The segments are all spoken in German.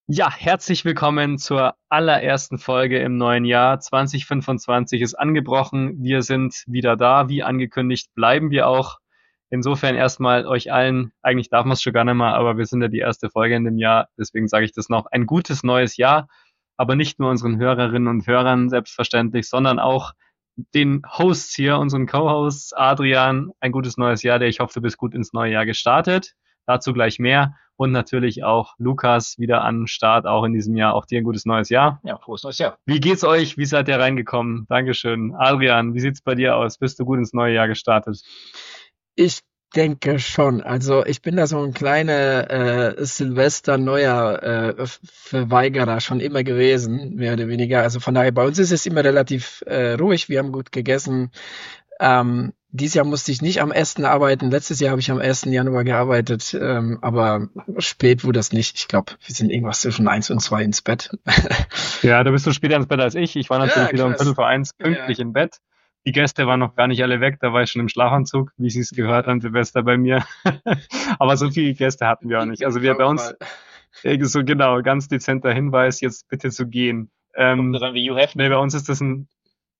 Ja, herzlich willkommen zur allerersten Folge im neuen Jahr. 2025 ist angebrochen. Wir sind wieder da. Wie angekündigt, bleiben wir auch. Insofern erstmal euch allen, eigentlich darf man es schon gar nicht mehr, aber wir sind ja die erste Folge in dem Jahr. Deswegen sage ich das noch. Ein gutes neues Jahr. Aber nicht nur unseren Hörerinnen und Hörern selbstverständlich, sondern auch den Hosts hier, unseren Co-Hosts Adrian. Ein gutes neues Jahr, der ich hoffe, du bist gut ins neue Jahr gestartet. Dazu gleich mehr. Und natürlich auch Lukas wieder an den Start, auch in diesem Jahr. Auch dir ein gutes neues Jahr. Ja, frohes neues Jahr. Wie geht's euch? Wie seid ihr reingekommen? Dankeschön. Adrian, wie sieht's bei dir aus? Bist du gut ins neue Jahr gestartet? Ich denke schon. Also ich bin da so ein kleiner Silvester-Neuer Verweigerer schon immer gewesen, mehr oder weniger. Also von daher, bei uns ist es immer relativ ruhig. Wir haben gut gegessen. Dieses Jahr musste ich nicht am 1. arbeiten. Letztes Jahr habe ich am 1. Januar gearbeitet, aber spät wurde das nicht. Ich glaube, wir sind irgendwas zwischen 1 und 2 ins Bett. Ja, da bist du später ins Bett als ich. Ich war Ja, natürlich wieder um Viertel krass. vor eins Ja. pünktlich im Bett. Die Gäste waren noch gar nicht alle weg, da war ich schon im Schlafanzug, wie sie es gehört an Silvester bei mir. Aber so viele Gäste hatten wir auch nicht. Also wir bei uns, Fall. so genau, ganz dezenter Hinweis, jetzt bitte zu gehen. Kommt das an wie You Have Nee, Me? bei uns ist das ein,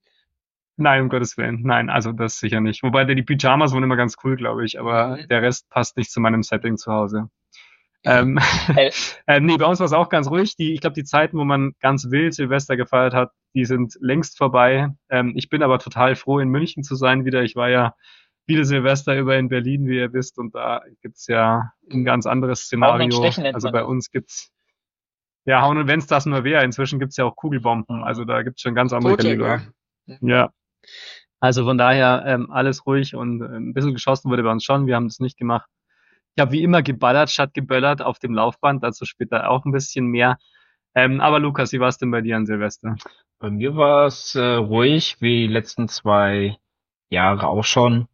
nein, um Gottes Willen, nein, also das sicher nicht. Wobei die Pyjamas waren immer ganz cool, glaube ich, aber Mhm. der Rest passt nicht zu meinem Setting zu Hause. Ja. Ähm, Äh, nee, bei uns war es auch ganz ruhig. Ich glaube, die Zeiten, wo man ganz wild Silvester gefeiert hat, die sind längst vorbei. Ich bin aber total froh, in München zu sein wieder. Ich war ja viele Silvester über in Berlin, wie ihr wisst, und da gibt's ja ein ganz anderes Hauen und Szenario. Stechen nennt Also man bei das. uns gibt's ja Hauen und wenn's das nur wäre. Inzwischen gibt's ja auch Kugelbomben. Also Mhm. da gibt's schon ganz andere Tote, gell? Kaliber. Ja, also von daher alles ruhig und ein bisschen geschossen wurde bei uns schon. Wir haben das nicht gemacht. Ich habe wie immer geballert statt geböllert auf dem Laufband, dazu später auch ein bisschen mehr. Aber Lukas, wie war es denn bei dir an Silvester? Bei mir war es ruhig, wie die letzten 2 Jahre auch schon.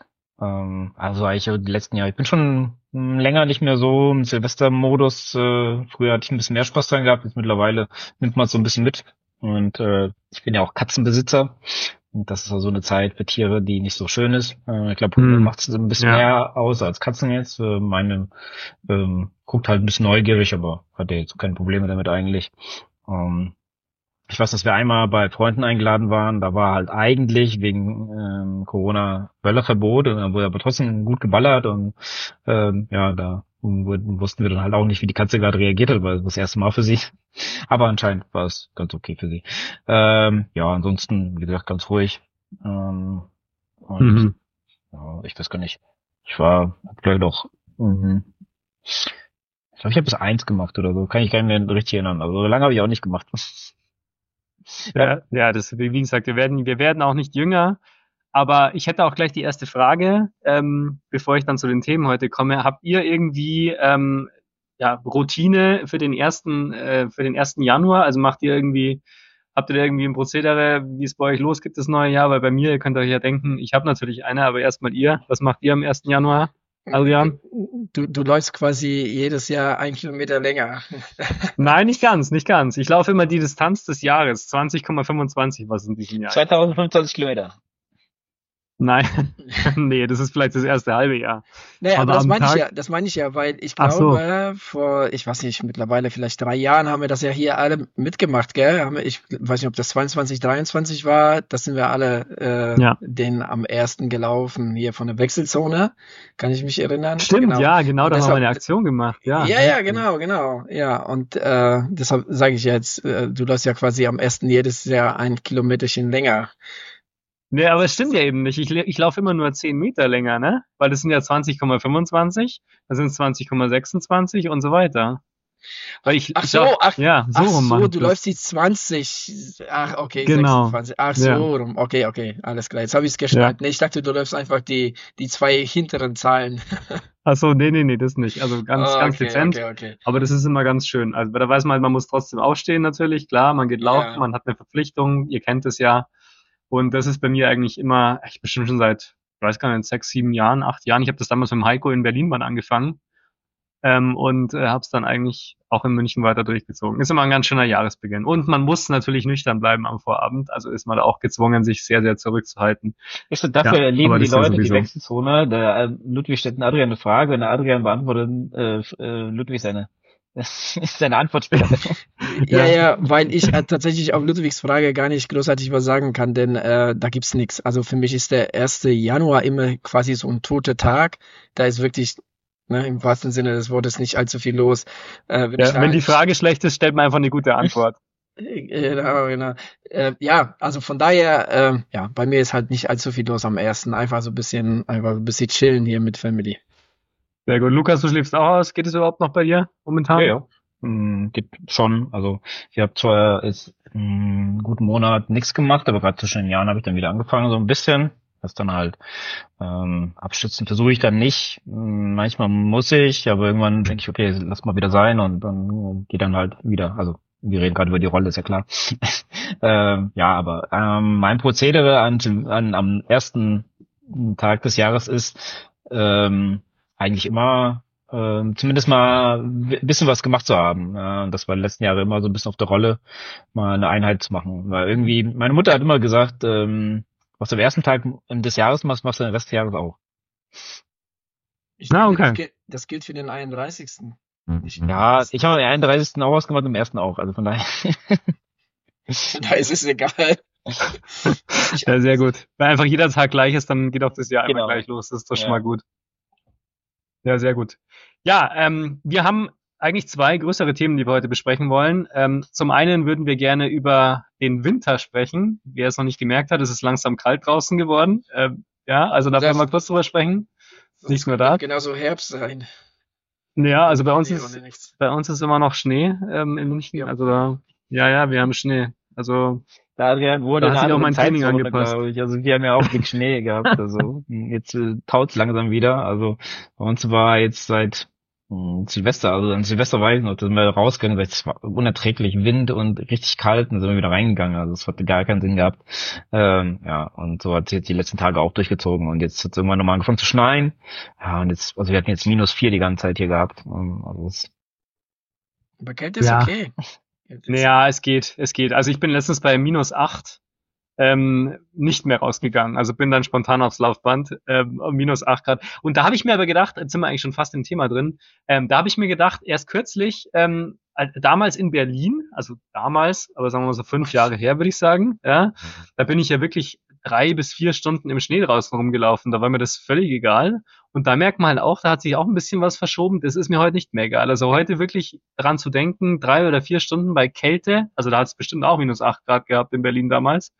Also eigentlich auch die letzten Jahre. Ich bin schon länger nicht mehr so im Silvestermodus. Früher hatte ich ein bisschen mehr Spaß dran gehabt. Jetzt mittlerweile nimmt man es so ein bisschen mit. Und ich bin ja auch Katzenbesitzer. Und das ist also eine Zeit für Tiere, die nicht so schön ist. Ich glaube, Hunde Hm, macht es ein bisschen ja. mehr aus als Katzen jetzt. Meine guckt halt ein bisschen neugierig, aber hat ja jetzt keine Probleme damit eigentlich. Ähm, Ich weiß, dass wir einmal bei Freunden eingeladen waren. Da war halt eigentlich wegen Corona Böllerverbot, und dann wurde aber trotzdem gut geballert, und ja, da wussten wir dann halt auch nicht, wie die Katze gerade reagiert hat, weil das war das erste Mal für sie. Aber anscheinend war es ganz okay für sie. Ja, ansonsten, wie gesagt, ganz ruhig. Und Mhm. ja, ich weiß gar nicht. Ich war vielleicht auch, ich glaube, ich habe bis 1 gemacht oder so. Kann ich gar nicht mehr richtig erinnern. Also so lange habe ich auch nicht gemacht. Ja, Ja, das, wie gesagt, wir werden auch nicht jünger. Aber ich hätte auch gleich die erste Frage, bevor ich dann zu den Themen heute komme. Habt ihr irgendwie ja, Routine für den ersten Januar? Also habt ihr da irgendwie ein Prozedere, wie es bei euch losgeht das neue Jahr? Weil bei mir, ihr könnt euch ja denken, ich habe natürlich eine, aber erstmal ihr. Was macht ihr am ersten Januar, Adrian? Du läufst quasi jedes Jahr 1 Kilometer länger. Nein, nicht ganz, nicht ganz. Ich laufe immer die Distanz des Jahres, 20,25 was in diesem Jahr jetzt. 2025 Kilometer. Nein, nee, das ist vielleicht das erste halbe Jahr. Nee, aber Aber das am meine ich Tag, ja, das meine ich ja, weil ich ach so, glaube, ich weiß nicht, mittlerweile vielleicht 3 Jahren haben wir das ja hier alle mitgemacht, gell? Ich weiß nicht, ob das 22, 23 war, das sind wir alle ja. den am ersten gelaufen, hier von der Wechselzone, kann ich mich erinnern, Stimmt, genau. ja, genau, Und da haben wir deshalb, eine Aktion gemacht. Ja, ja, ja, richtig. genau, ja, und deshalb sage ich jetzt, du läufst ja quasi am ersten jedes Jahr 1 Kilometerchen länger. Nee, aber es stimmt ja eben nicht. Ich laufe immer nur 10 Meter länger, ne? Weil das sind ja 20,25, dann sind es 20,26 und so weiter. Weil Ach ich laufe, so, ach, ja, so ach rum mache so, ich du das. läufst die 20. Ach, okay, Genau. 26. Ach Ja, so, rum. Okay, okay, alles klar. Jetzt habe ich es ja. geschnallt. Nee, ich dachte, du läufst einfach die zwei hinteren Zahlen. Ach so, nee, das nicht. Also ganz, ganz Okay, dezent. okay, okay. Aber das ist immer ganz schön. Also da weiß man halt, man muss trotzdem aufstehen natürlich. Klar, man geht laufen, Ja. man hat eine Verpflichtung. Ihr kennt es ja. Und das ist bei mir eigentlich immer, ich bestimmt schon seit, ich weiß gar nicht, 6, 7 Jahren, 8 Jahren. Ich habe das damals mit dem Heiko in Berlin mal angefangen und habe es dann eigentlich auch in München weiter durchgezogen. Ist immer ein ganz schöner Jahresbeginn. Und man muss natürlich nüchtern bleiben am Vorabend. Also ist man da auch gezwungen, sich sehr, sehr zurückzuhalten. Ist so, Ja, dafür aber lieben die das ist ja Leute die sowieso. Wechselzone. Der Ludwig stellt den Adrian eine Frage, und der Adrian beantwortet Ludwig seine. Das ist deine Antwort. Ja, weil ich tatsächlich auf Ludwigs Frage gar nicht großartig was sagen kann, denn da gibt's nichts. Also für mich ist der 1. Januar immer quasi so ein toter Tag. Da ist wirklich, ne, im wahrsten Sinne des Wortes nicht allzu viel los. Wenn ich Ja, da wenn die Frage schlecht ist, stellt man einfach eine gute Antwort. Genau. Ja, also von daher, ja, bei mir ist halt nicht allzu viel los am 1. Einfach ein bisschen chillen hier mit Family. Sehr gut. Lukas, du schläfst auch aus. Geht es überhaupt noch bei dir momentan? Ja. Geht schon. Also ich habe zwar jetzt einen guten Monat nichts gemacht, aber gerade zwischen den Jahren habe ich dann wieder angefangen, so ein bisschen. Das dann halt abstützen versuche ich dann nicht. Manchmal muss ich, aber irgendwann denke ich, okay, lass mal wieder sein und dann geht dann halt wieder. Also wir reden gerade über die Rolle, ist ja klar. Ja, aber mein Prozedere am 1. Tag des Jahres ist eigentlich immer zumindest mal ein bisschen was gemacht zu haben. Und das war die letzten Jahre immer so ein bisschen auf der Rolle, mal eine Einheit zu machen. Weil irgendwie, meine Mutter hat immer gesagt, was du am 1. Tag des Jahres machst, machst du den Rest des Jahres auch. Ich Ah, denke, okay. das gilt für den 31. Ja, ich habe am 31. auch was gemacht und am 1. auch. Also von daher. Da ist es egal. Ja, sehr gut. Wenn einfach jeder Tag gleich ist, dann geht auch das Jahr immer Genau. gleich los. Das ist doch schon Ja. mal gut. Ja, sehr gut. Ja, wir haben eigentlich zwei größere Themen, die wir heute besprechen wollen. Zum einen würden wir gerne über den Winter sprechen. Wer es noch nicht gemerkt hat, es ist langsam kalt draußen geworden. Ja, also da wollen wir kurz drüber sprechen. Nichts mehr da. Genauso Herbst sein. Ja, also bei Nee, uns ohne nichts. ist immer noch Schnee in München. Ja. Also ja, wir haben Schnee. Also Da Adrian wurde Da in hat sich einer auch mein anderen Training Zeitzone, angepasst. glaube ich. Also wir haben ja auch dick Schnee gehabt. Also jetzt taut's langsam wieder. Also bei uns war jetzt seit Silvester, also an Silvester weiß ich noch, da sind wir rausgegangen, weil es war unerträglich Wind und richtig kalt und dann sind wir wieder reingegangen. Also es hatte gar keinen Sinn gehabt. Ja, und so hat es jetzt die letzten Tage auch durchgezogen und jetzt hat es irgendwann nochmal angefangen zu schneien. Ja, und jetzt, also wir hatten jetzt -4 die ganze Zeit hier gehabt. Also Aber Kälte ist Ja. okay. Naja, es geht. Also ich bin letztens bei -8 nicht mehr rausgegangen. Also bin dann spontan aufs Laufband, -8 Grad. Und da habe ich mir aber gedacht, jetzt sind wir eigentlich schon fast im Thema drin, da habe ich mir gedacht, erst kürzlich, damals in Berlin, also damals, aber sagen wir mal so 5 Jahre her, würde ich sagen, ja, da bin ich ja wirklich 3 bis 4 Stunden im Schnee draußen rumgelaufen. Da war mir das völlig egal. Und da merkt man halt auch, da hat sich auch ein bisschen was verschoben. Das ist mir heute nicht mehr egal. Also heute wirklich dran zu denken, 3 oder 4 Stunden bei Kälte, also da hat es bestimmt auch -8 Grad gehabt in Berlin damals,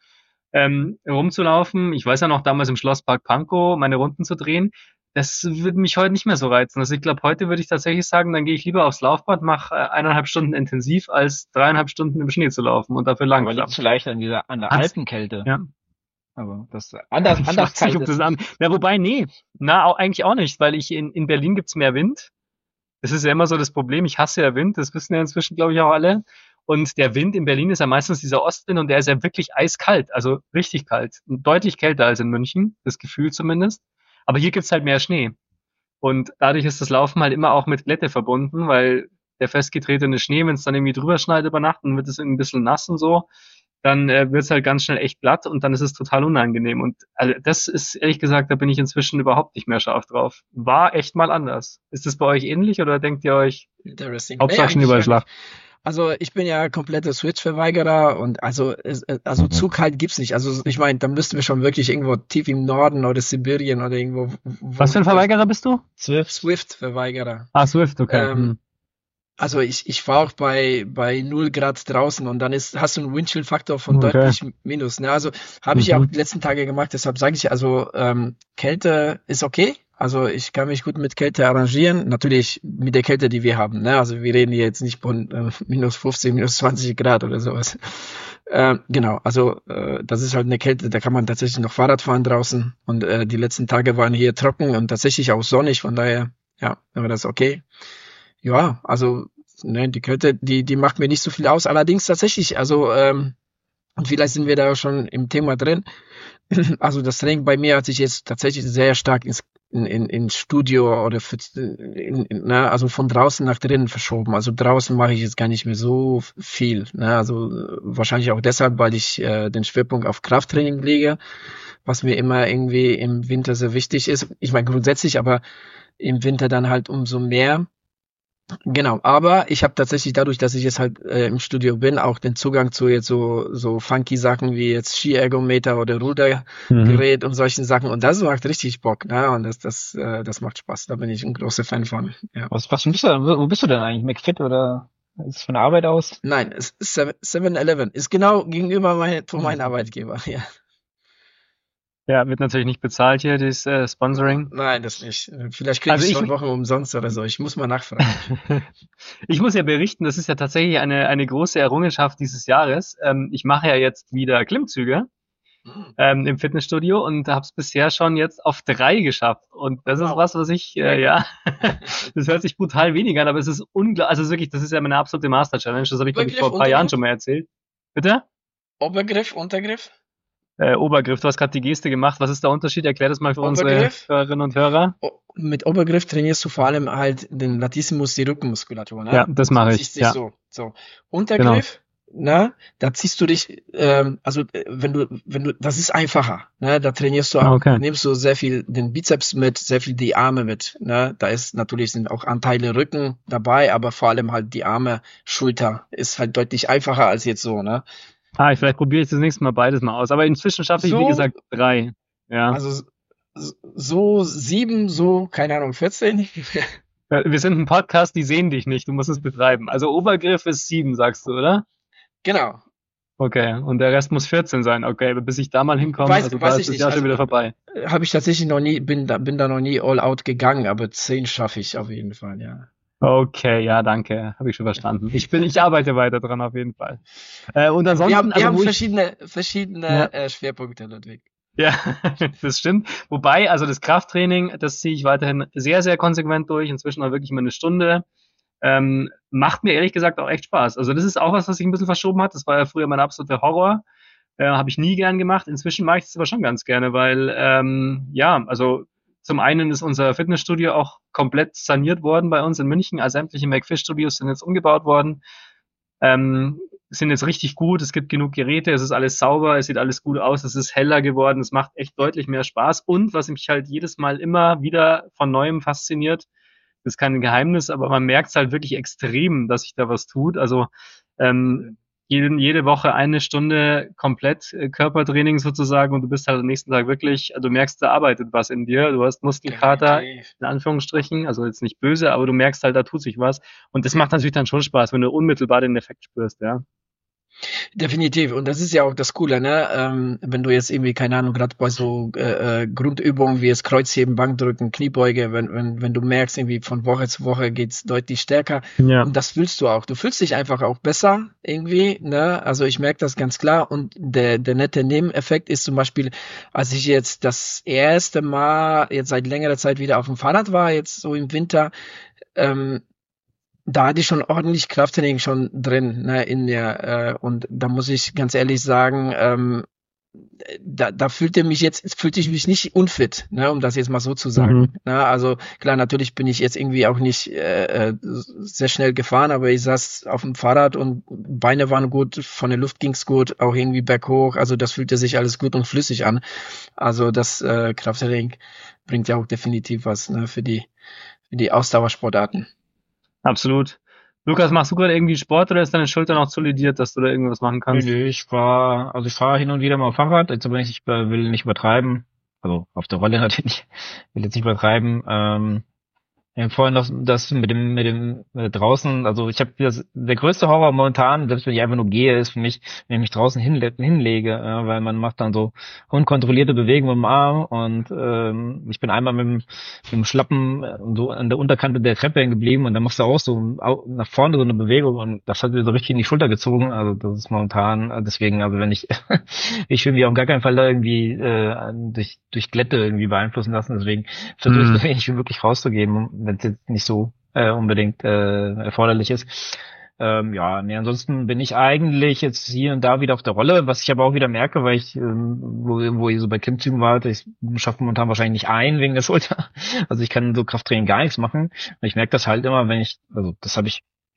rumzulaufen. Ich weiß ja noch, damals im Schlosspark Pankow meine Runden zu drehen. Das würde mich heute nicht mehr so reizen. Also ich glaube, heute würde ich tatsächlich sagen, dann gehe ich lieber aufs Laufbad, mache 1,5 Stunden intensiv, als 3,5 Stunden im Schnee zu laufen und dafür aber langsam. liegt vielleicht an der Alpenkälte. Ja. Aber das anders Ich weiß nicht, ob das wobei, nee. Eigentlich auch nicht, weil in Berlin gibt's mehr Wind. Das ist ja immer so das Problem. Ich hasse ja Wind. Das wissen ja inzwischen, glaube ich, auch alle. Und der Wind in Berlin ist ja meistens dieser Ostwind und der ist ja wirklich eiskalt. Also richtig kalt. Und deutlich kälter als in München. Das Gefühl zumindest. Aber hier gibt's halt mehr Schnee. Und dadurch ist das Laufen halt immer auch mit Glätte verbunden, weil der festgetretene Schnee, wenn es dann irgendwie drüber schneit über Nacht, dann wird es irgendwie ein bisschen nass und so. Dann wird es halt ganz schnell echt glatt und dann ist es total unangenehm. Und also das ist, ehrlich gesagt, da bin ich inzwischen überhaupt nicht mehr scharf drauf. War echt mal anders. Ist das bei euch ähnlich oder denkt ihr euch, Interesting. Hauptsache Nee, schon überall Schlaf? Also ich bin ja kompletter Switch-Verweigerer und also zu kalt gibt's nicht. Also ich meine, da müssten wir schon wirklich irgendwo tief im Norden oder Sibirien oder irgendwo. Was für ein Verweigerer bist du? Swift-Verweigerer. Ah, Swift, okay. Also ich war auch bei 0 Grad draußen und dann hast du einen Windchill-Faktor von Okay. deutlich minus. Ne? Also habe ich auch die letzten Tage gemacht, deshalb sage ich, also Kälte ist okay. Also ich kann mich gut mit Kälte arrangieren. Natürlich mit der Kälte, die wir haben. Ne? Also wir reden hier jetzt nicht von -15, -20 Grad oder sowas. Genau, also das ist halt eine Kälte, da kann man tatsächlich noch Fahrrad fahren draußen. Und die letzten Tage waren hier trocken und tatsächlich auch sonnig. Von daher, ja, war das okay. Ja, also ne, die Kälte, die macht mir nicht so viel aus. Allerdings tatsächlich, also und vielleicht sind wir da schon im Thema drin. Also das Training bei mir hat sich jetzt tatsächlich sehr stark ins Studio oder also von draußen nach drinnen verschoben. Also draußen mache ich jetzt gar nicht mehr so viel. Ne? Also wahrscheinlich auch deshalb, weil ich den Schwerpunkt auf Krafttraining lege, was mir immer irgendwie im Winter sehr wichtig ist. Ich meine grundsätzlich, aber im Winter dann halt umso mehr. Genau, aber ich habe tatsächlich dadurch, dass ich jetzt halt im Studio bin, auch den Zugang zu jetzt so funky Sachen wie jetzt Skiergometer oder Mhm. Rudergerät und solchen Sachen. Und das macht richtig Bock, ne? Und das macht Spaß. Da bin ich ein großer Fan von. Ja. Was bist du denn? Wo bist du denn eigentlich? McFit oder ist es von der Arbeit aus? Nein, es ist 7-Eleven. Ist genau gegenüber von meinem Hm. Arbeitgeber. Ja. Ja, wird natürlich nicht bezahlt hier, dieses Sponsoring. Nein, das nicht. Vielleicht kriege Also ich ich, 2 Wochen umsonst oder so. Ich muss mal nachfragen. ich muss ja berichten, das ist ja tatsächlich eine große Errungenschaft dieses Jahres. Ich mache ja jetzt wieder Klimmzüge Hm. im Fitnessstudio und habe es bisher schon jetzt auf 3 geschafft. Und das ist Wow. was ich, Sehr gut. ja, das hört sich brutal wenig an, aber es ist unglaublich, also wirklich, das ist ja meine absolute Master-Challenge. Das habe ich, glaube ich, Obergriff, vor ein paar Jahren Untergriff? schon mal erzählt. Bitte? Obergriff, Untergriff? Obergriff, du hast gerade die Geste gemacht. Was ist der Unterschied? Erklär das mal für unsere Obergriff? Hörerinnen und Hörer. Mit Obergriff trainierst du vor allem halt den Latissimus, die Rückenmuskulatur, Ja, ne? das So, mache ziehst ich. dich Ja, so, so. genau. Untergriff, ne? Da ziehst du dich, wenn du, das ist einfacher, ne? Da trainierst du Ah, auch, okay. nimmst du sehr viel den Bizeps mit, sehr viel die Arme mit, ne? Da ist natürlich sind auch Anteile Rücken dabei, aber vor allem halt die Arme, Schulter ist halt deutlich einfacher als jetzt so, ne? Vielleicht probiere ich das nächste Mal beides mal aus. Aber inzwischen schaffe ich, wie So, gesagt, 3. Ja. also so 7, so, keine Ahnung, 14. Wir sind ein Podcast, die sehen dich nicht. Du musst es betreiben. Also Obergriff ist 7, sagst du, oder? Genau. Okay. Und der Rest muss 14 sein. Okay. Aber bis ich da mal hinkomme, also da Weiß ist ich das nicht. Jahr schon Also wieder vorbei. habe ich tatsächlich noch nie, bin da noch nie all out gegangen, aber 10 schaffe ich auf jeden Fall, ja. Okay, ja, danke. Habe ich schon verstanden. Ich arbeite weiter dran auf jeden Fall. Und ansonsten, Wir also haben wo ich, verschiedene ja, Schwerpunkte, Ludwig. ja, das stimmt. Wobei, also das Krafttraining, das ziehe ich weiterhin sehr, sehr konsequent durch. Inzwischen mal wirklich mal eine Stunde. Macht mir ehrlich gesagt auch echt Spaß. Also das ist auch was sich ein bisschen verschoben hat. Das war ja früher mein absoluter Horror. Habe ich nie gern gemacht. Inzwischen mache ich es aber schon ganz gerne, weil ja, also zum einen ist unser Fitnessstudio auch komplett saniert worden bei uns in München. Also sämtliche McFit-Studios sind jetzt umgebaut worden. Sind jetzt richtig gut. Es gibt genug Geräte. Es ist alles sauber. Es sieht alles gut aus. Es ist heller geworden. Es macht echt deutlich mehr Spaß. Und was mich halt jedes Mal immer wieder von Neuem fasziniert, das ist kein Geheimnis, aber man merkt es halt wirklich extrem, dass sich da was tut. Also jede Woche eine Stunde komplett Körpertraining sozusagen und du bist halt am nächsten Tag wirklich, also du merkst, da arbeitet was in dir. Du hast Muskelkater, Definitiv. in Anführungsstrichen, also jetzt nicht böse, aber du merkst halt, da tut sich was. Und das macht natürlich dann schon Spaß, wenn du unmittelbar den Effekt spürst, ja. Definitiv. Und das ist ja auch das Coole, ne? Wenn du jetzt irgendwie, keine Ahnung, gerade bei so Grundübungen wie jetzt Kreuzheben, Bankdrücken, Kniebeuge, wenn du merkst, irgendwie von Woche zu Woche geht's deutlich stärker. Ja. Und das fühlst du auch. Du fühlst dich einfach auch besser irgendwie, ne? Also ich merke das ganz klar. Und der nette Nebeneffekt ist zum Beispiel, als ich jetzt das erste Mal jetzt seit längerer Zeit wieder auf dem Fahrrad war, jetzt so im Winter, ähm, da hatte ich schon ordentlich Krafttraining schon drin, ne, in mir. Und da muss ich ganz ehrlich sagen, da fühlte ich mich nicht unfit, ne, um das jetzt mal so zu sagen. Mhm. Ne, also klar, natürlich bin ich jetzt irgendwie auch nicht sehr schnell gefahren, aber ich saß auf dem Fahrrad und Beine waren gut, von der Luft ging's gut, auch irgendwie berghoch. Also das fühlte sich alles gut und flüssig an. Also das Krafttraining bringt ja auch definitiv was, ne, für die Ausdauersportarten. Absolut. Lukas, machst du gerade irgendwie Sport oder ist deine Schulter noch zu lediert, dass du da irgendwas machen Nee, kannst? nee, ich fahre hin und wieder mal Fahrrad. Jetzt aber nicht, ich will nicht übertreiben. Also auf der Rolle natürlich. Will jetzt nicht übertreiben. Ja, vorhin noch das mit dem draußen, also ich habe der größte Horror momentan, selbst wenn ich einfach nur gehe, ist für mich, wenn ich mich draußen hinlege, weil man macht dann so unkontrollierte Bewegungen mit dem Arm und ich bin einmal mit dem Schlappen so an der Unterkante der Treppe hängen geblieben und dann machst du auch so nach vorne so eine Bewegung und das hat mir so richtig in die Schulter gezogen, also das ist momentan, deswegen, also wenn ich ich will mich auf gar keinen Fall da irgendwie durch Glätte irgendwie beeinflussen lassen, deswegen versuche ich so Hm. wenig wie möglich rauszugehen, wenn es jetzt nicht so unbedingt erforderlich ist. Ja, nee, ansonsten bin ich eigentlich jetzt hier und da wieder auf der Rolle, was ich aber auch wieder merke, weil ich, wo ich so bei Klimmzügen war, ich schaffe momentan wahrscheinlich nicht ein wegen der Schulter. Also ich kann so Krafttraining gar nichts machen. Und ich merke das halt immer, wenn ich, also das habe ich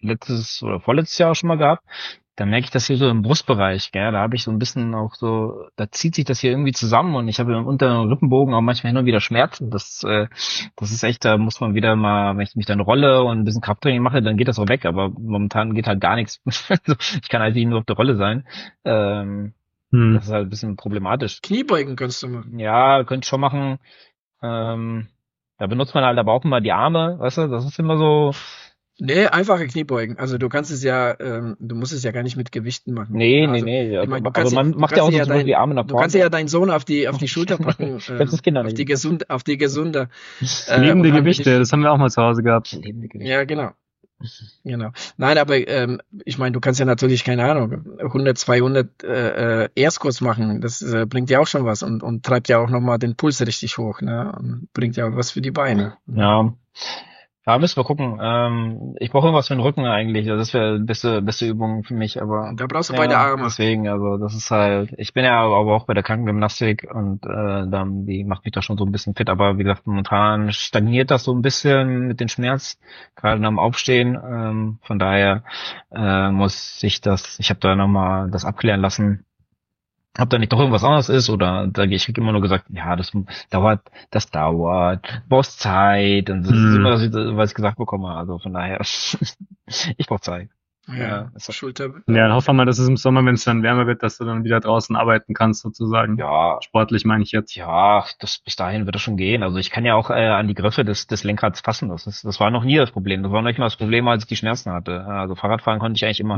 letztes oder vorletztes Jahr auch schon mal gehabt. Da merke ich das hier so im Brustbereich, gell? Da habe ich so ein bisschen auch so, da zieht sich das hier irgendwie zusammen und ich habe im unteren Rippenbogen auch manchmal hin und wieder Schmerzen. Das ist echt, da muss man wieder mal, wenn ich mich dann rolle und ein bisschen Krafttraining mache, dann geht das auch weg, aber momentan geht halt gar nichts. Also, ich kann halt nicht nur auf der Rolle sein. Das ist halt ein bisschen problematisch. Kniebeugen kannst du machen. Ja, könnte ich schon machen. Da benutzt man halt aber auch immer die Arme, weißt du, das ist immer so, Nee, einfache Kniebeugen. Also du kannst es ja, du musst es ja gar nicht mit Gewichten machen. nee, nee, Also nee, ich meine, aber man macht ja auch so zum Beispiel die Arme nach du kannst vorne. ja deinen Sohn auf die Schulter packen, Ich hab's das Kinder auf nicht. die gesunde. Lebende und halt Gewichte, das haben wir auch mal zu Hause gehabt. Lebende Gewichte. Ja, genau. Genau. Nein, aber ich meine, du kannst ja natürlich, keine Ahnung, 100, 200 Erstkurs machen. Das bringt ja auch schon was und treibt ja auch nochmal den Puls richtig hoch, ne? Und bringt ja auch was für die Beine. Ja. Ja, müssen wir gucken. Ich brauche irgendwas für den Rücken eigentlich. Also das wäre beste Übung für mich, aber Da brauchst du beide Arme. deswegen, also das ist halt, ich bin ja aber auch bei der Krankengymnastik und dann, die macht mich da schon so ein bisschen fit, aber wie gesagt, momentan stagniert das so ein bisschen mit dem Schmerz, gerade nach dem Aufstehen. Von daher muss ich habe da nochmal das abklären lassen, ob da nicht doch irgendwas anderes ist oder ich krieg immer nur gesagt, ja, das dauert, brauchst Zeit und das ist immer das, was ich gesagt bekomme, also von daher, ich brauch Zeit. Ja, ist das- Schulter. Ja, dann hoffen wir mal, dass es im Sommer, wenn es dann wärmer wird, dass du dann wieder draußen arbeiten kannst, sozusagen. Ja, Sportlich meine ich jetzt. ja, bis dahin wird das schon gehen. Also ich kann ja auch an die Griffe des Lenkrads fassen. Das war noch nie das Problem. Das war noch nicht mal das Problem, als ich die Schmerzen hatte. Also Fahrradfahren konnte ich eigentlich immer.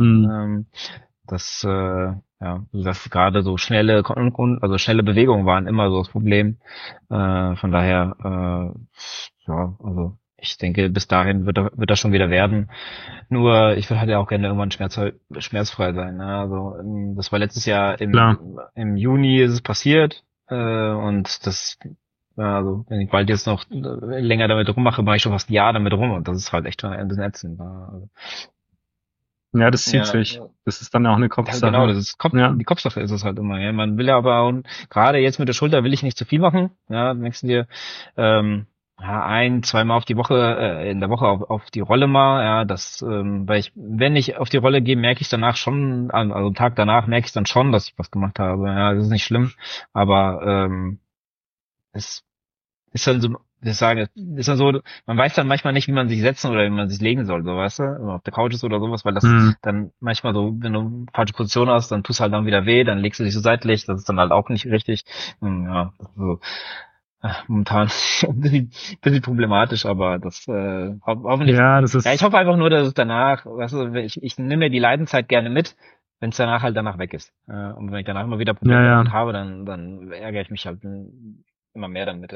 Ja, wie gesagt, gerade so also schnelle Bewegungen waren immer so das Problem. Von daher, ja, also ich denke, bis dahin wird das schon wieder werden. Nur, ich würde halt ja auch gerne irgendwann schmerzfrei sein. Ne? Also, das war letztes Jahr Klar. im Juni ist es passiert, und ja, also, wenn ich bald jetzt noch länger damit rummache, mache ich schon fast ein Jahr damit rum und das ist halt echt schon ein bisschen ätzend. Ne? Also, Ja, das zieht ja, sich. Das ist dann auch eine ja, Kopfsache. genau, das ist Ja. die Kopfsache ist es halt immer. Ja. Man will ja aber auch, gerade jetzt mit der Schulter will ich nicht zu viel machen. Ja, denkst du dir, ja, zweimal auf die Woche, in der Woche auf die Rolle mal, ja, weil wenn ich auf die Rolle gehe, merke ich danach schon, also am Tag danach merke ich dann schon, dass ich was gemacht habe. Ja, das ist nicht schlimm, aber es ist dann so, ich sage, ist dann so, man weiß dann manchmal nicht, wie man sich setzen oder wie man sich legen soll, so weißt du, wenn man auf der Couch ist oder sowas, weil das dann manchmal so, wenn du eine falsche Position hast, dann tust halt dann wieder weh, dann legst du dich so seitlich, das ist dann halt auch nicht richtig. Ja, so. Momentan ein bisschen problematisch, aber das hoffentlich. Ja, das ist. Ja, ich hoffe einfach nur, dass es danach, weißt du, ich nehme mir die Leidenzeit gerne mit, wenn es danach weg ist. Und wenn ich danach immer wieder Probleme damit habe, dann ärgere ich mich halt immer mehr damit.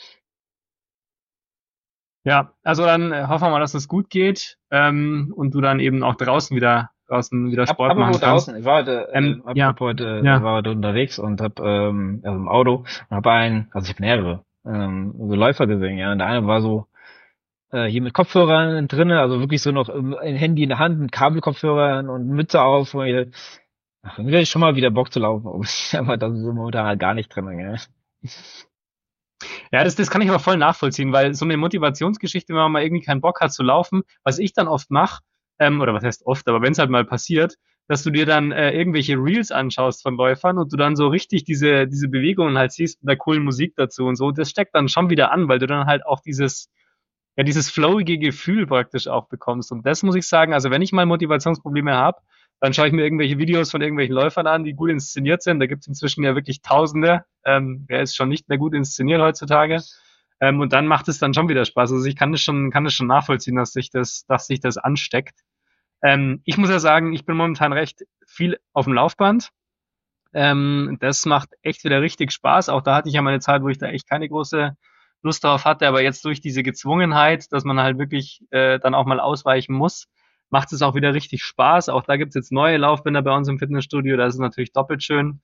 Ja, also dann hoffen wir mal, dass es gut geht und du dann eben auch draußen wieder Sport machen kannst. Draußen. Ich war heute unterwegs und hab im Auto und habe also ich habe mehrere so Läufer gesehen, ja. Und der eine war so hier mit Kopfhörern drinnen, also wirklich so noch ein Handy in der Hand mit Kabelkopfhörern und Mütze auf. Irgendwie hätte ich schon mal wieder Bock zu laufen, aber das ist momentan halt gar nicht drin, ja. Ja, das kann ich aber voll nachvollziehen, weil so eine Motivationsgeschichte, wenn man mal irgendwie keinen Bock hat zu laufen, was ich dann oft mache, oder was heißt oft, aber wenn es halt mal passiert, dass du dir dann irgendwelche Reels anschaust von Läufern und du dann so richtig diese Bewegungen halt siehst mit der coolen Musik dazu und so, das steckt dann schon wieder an, weil du dann halt auch dieses flowige Gefühl praktisch auch bekommst. Und das muss ich sagen, also wenn ich mal Motivationsprobleme habe, dann schaue ich mir irgendwelche Videos von irgendwelchen Läufern an, die gut inszeniert sind. Da gibt es inzwischen ja wirklich Tausende. Wer ist schon nicht mehr gut inszeniert heutzutage? Und dann macht es dann schon wieder Spaß. Also ich kann das schon nachvollziehen, dass sich das ansteckt. Ich muss ja sagen, ich bin momentan recht viel auf dem Laufband. Das macht echt wieder richtig Spaß. Auch da hatte ich ja mal eine Zeit, wo ich da echt keine große Lust drauf hatte, aber jetzt durch diese Gezwungenheit, dass man halt wirklich dann auch mal ausweichen muss, macht es auch wieder richtig Spaß. Auch da gibt's jetzt neue Laufbänder bei uns im Fitnessstudio, das ist natürlich doppelt schön.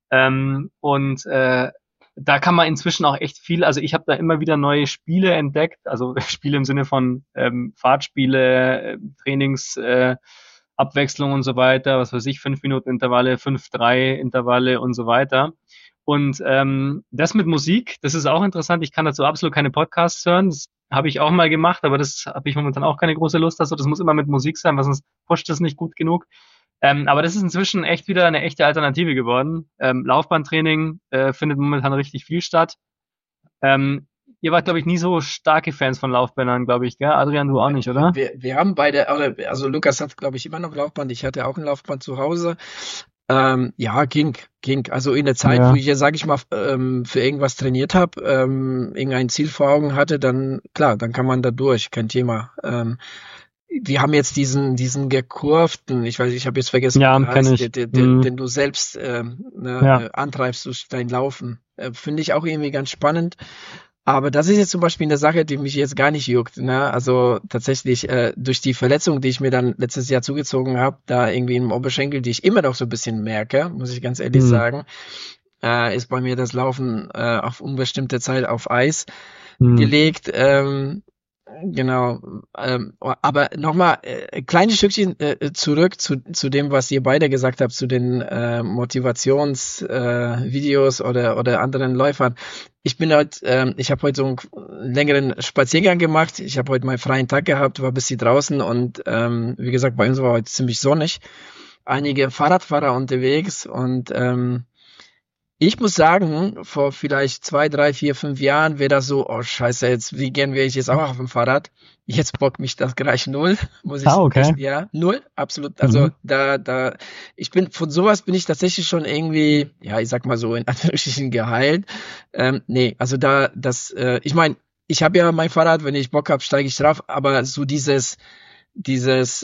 Da kann man inzwischen auch echt viel, also ich habe da immer wieder neue Spiele entdeckt, also Spiele im Sinne von Fahrtspiele, Trainings, Abwechslung und so weiter, was weiß ich, 5-Minuten-Intervalle, 5-3-Intervalle und so weiter. Und das mit Musik, das ist auch interessant. Ich kann dazu absolut keine Podcasts hören. Das habe ich auch mal gemacht, aber das habe ich momentan auch keine große Lust. Also das muss immer mit Musik sein, weil sonst pusht es nicht gut genug. Aber das ist inzwischen echt wieder eine echte Alternative geworden. Laufbahntraining findet momentan richtig viel statt. Ähm, Ihr wart, glaube ich, nie so starke Fans von Laufbändern, glaube ich, gell? Adrian, du auch nicht, oder? Wir haben beide, also Lukas hat, glaube ich, immer noch Laufband. Ich hatte auch ein Laufband zu Hause. Ja, ging. Also in der Zeit, wo Ja. ich ja, sage ich mal, für irgendwas trainiert habe, irgendein Ziel vor Augen hatte, dann klar, dann kann man da durch, kein Thema. Wir haben jetzt diesen gekurften, ich weiß, ich habe jetzt vergessen, wie Ja, der kenne heißt, ich. Hm, den du selbst ja. antreibst durch dein Laufen. Finde ich auch irgendwie ganz spannend. Aber das ist jetzt zum Beispiel eine Sache, die mich jetzt gar nicht juckt. Ne? Also tatsächlich durch die Verletzung, die ich mir dann letztes Jahr zugezogen habe, da irgendwie im Oberschenkel, die ich immer noch so ein bisschen merke, muss ich ganz ehrlich Hm, sagen, ist bei mir das Laufen auf unbestimmte Zeit auf Eis hm. gelegt. Genau, aber nochmal kleines Stückchen zurück zu dem, was ihr beide gesagt habt, zu den Motivationsvideos oder anderen Läufern. Ich habe heute so einen längeren Spaziergang gemacht. Ich habe heute meinen freien Tag gehabt, war ein bisschen draußen und wie gesagt, bei uns war heute ziemlich sonnig. Einige Fahrradfahrer unterwegs und ich muss sagen, vor vielleicht 2, 3, 4, 5 Jahren wäre das so, oh Scheiße, jetzt, wie gern wäre ich jetzt auch auf dem Fahrrad? Jetzt bockt mich das gleich null, muss Ah, ich okay. echt, ja, null, absolut. Mhm. Also von sowas bin ich tatsächlich schon irgendwie, ja, ich sag mal so in Anführungsstrichen geheilt. Nee, also ich meine, ich habe ja mein Fahrrad, wenn ich Bock habe, steige ich drauf, aber so dieses,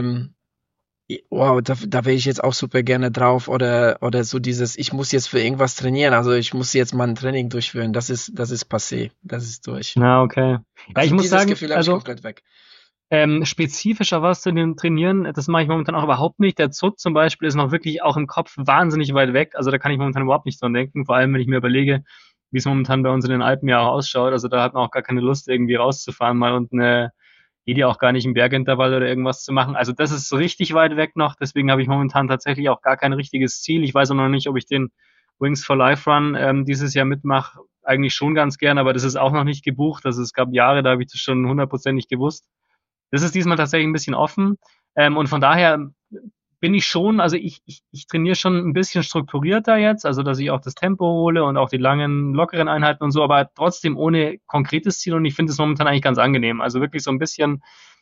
wow, da wäre ich jetzt auch super gerne drauf oder so dieses, ich muss jetzt für irgendwas trainieren, also ich muss jetzt mal ein Training durchführen, das ist passé, das ist durch. Ja, okay. Ja, ich Also muss dieses sagen, Gefühl habe ich also komplett weg. spezifischer was zu dem Trainieren, das mache ich momentan auch überhaupt nicht. Der Zug zum Beispiel ist noch wirklich auch im Kopf wahnsinnig weit weg. Also da kann ich momentan überhaupt nicht dran denken. Vor allem, wenn ich mir überlege, wie es momentan bei uns in den Alpen ja auch ausschaut. Also da hat man auch gar keine Lust, irgendwie rauszufahren mal und geht ja auch gar nicht im Bergintervall oder irgendwas zu machen. Also das ist so richtig weit weg noch. Deswegen habe ich momentan tatsächlich auch gar kein richtiges Ziel. Ich weiß auch noch nicht, ob ich den Wings for Life Run dieses Jahr mitmache. Eigentlich schon ganz gern, aber das ist auch noch nicht gebucht. Also es gab Jahre, da habe ich das schon hundertprozentig gewusst. Das ist diesmal tatsächlich ein bisschen offen. Und von daher bin ich schon, also ich trainiere schon ein bisschen strukturierter jetzt, also dass ich auch das Tempo hole und auch die langen, lockeren Einheiten und so, aber trotzdem ohne konkretes Ziel und ich finde es momentan eigentlich ganz angenehm. Also wirklich so ein bisschen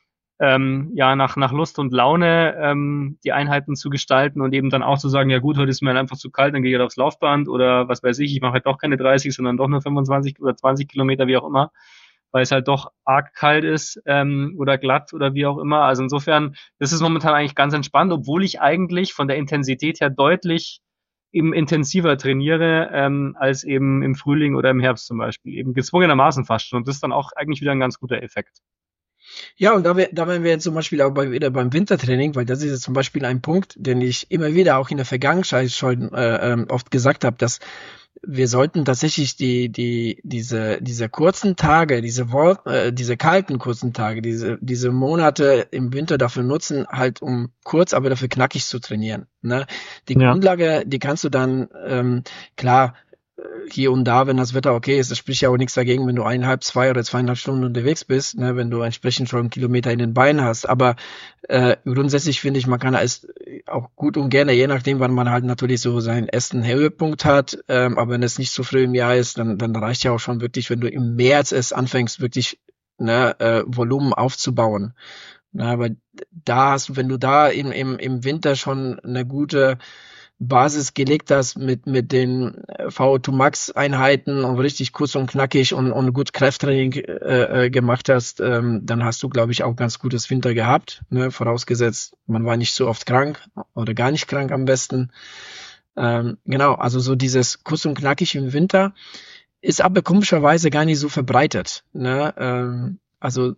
ja, nach Lust und Laune die Einheiten zu gestalten und eben dann auch zu sagen, ja gut, heute ist mir halt einfach zu kalt, dann gehe ich halt aufs Laufband oder was weiß ich mache halt doch keine 30, sondern doch nur 25 oder 20 Kilometer, wie auch immer, weil es halt doch arg kalt ist oder glatt oder wie auch immer. Also insofern, das ist momentan eigentlich ganz entspannt, obwohl ich eigentlich von der Intensität her deutlich eben intensiver trainiere als eben im Frühling oder im Herbst zum Beispiel. Eben gezwungenermaßen fast schon. Und das ist dann auch eigentlich wieder ein ganz guter Effekt. Ja, und da wären wir jetzt zum Beispiel auch wieder beim Wintertraining, weil das ist jetzt zum Beispiel ein Punkt, den ich immer wieder auch in der Vergangenheit schon oft gesagt habe, dass wir sollten tatsächlich diese kurzen Tage, diese kalten kurzen Tage, diese Monate im Winter dafür nutzen, halt um kurz, aber dafür knackig zu trainieren. Ne? Die Ja. Grundlage, die kannst du dann, klar, hier und da, wenn das Wetter okay ist, das spricht ja auch nichts dagegen, wenn du 1,5, 2 oder 2,5 Stunden unterwegs bist, ne, wenn du entsprechend schon einen Kilometer in den Beinen hast. Aber grundsätzlich finde ich, man kann es auch gut und gerne, je nachdem, wann man halt natürlich so seinen ersten Höhepunkt hat, aber wenn es nicht so früh im Jahr ist, dann reicht ja auch schon wirklich, wenn du im März es anfängst, wirklich Volumen aufzubauen. Na, aber wenn du da im Winter schon eine gute Basis gelegt hast mit den VO2 Max Einheiten und richtig kurz und knackig und gut Krafttraining gemacht hast, dann hast du, glaube ich, auch ganz gutes Winter gehabt, ne? Vorausgesetzt, man war nicht so oft krank oder gar nicht krank am besten. Genau, also so dieses kurz und knackig im Winter ist aber komischerweise gar nicht so verbreitet, ne? Also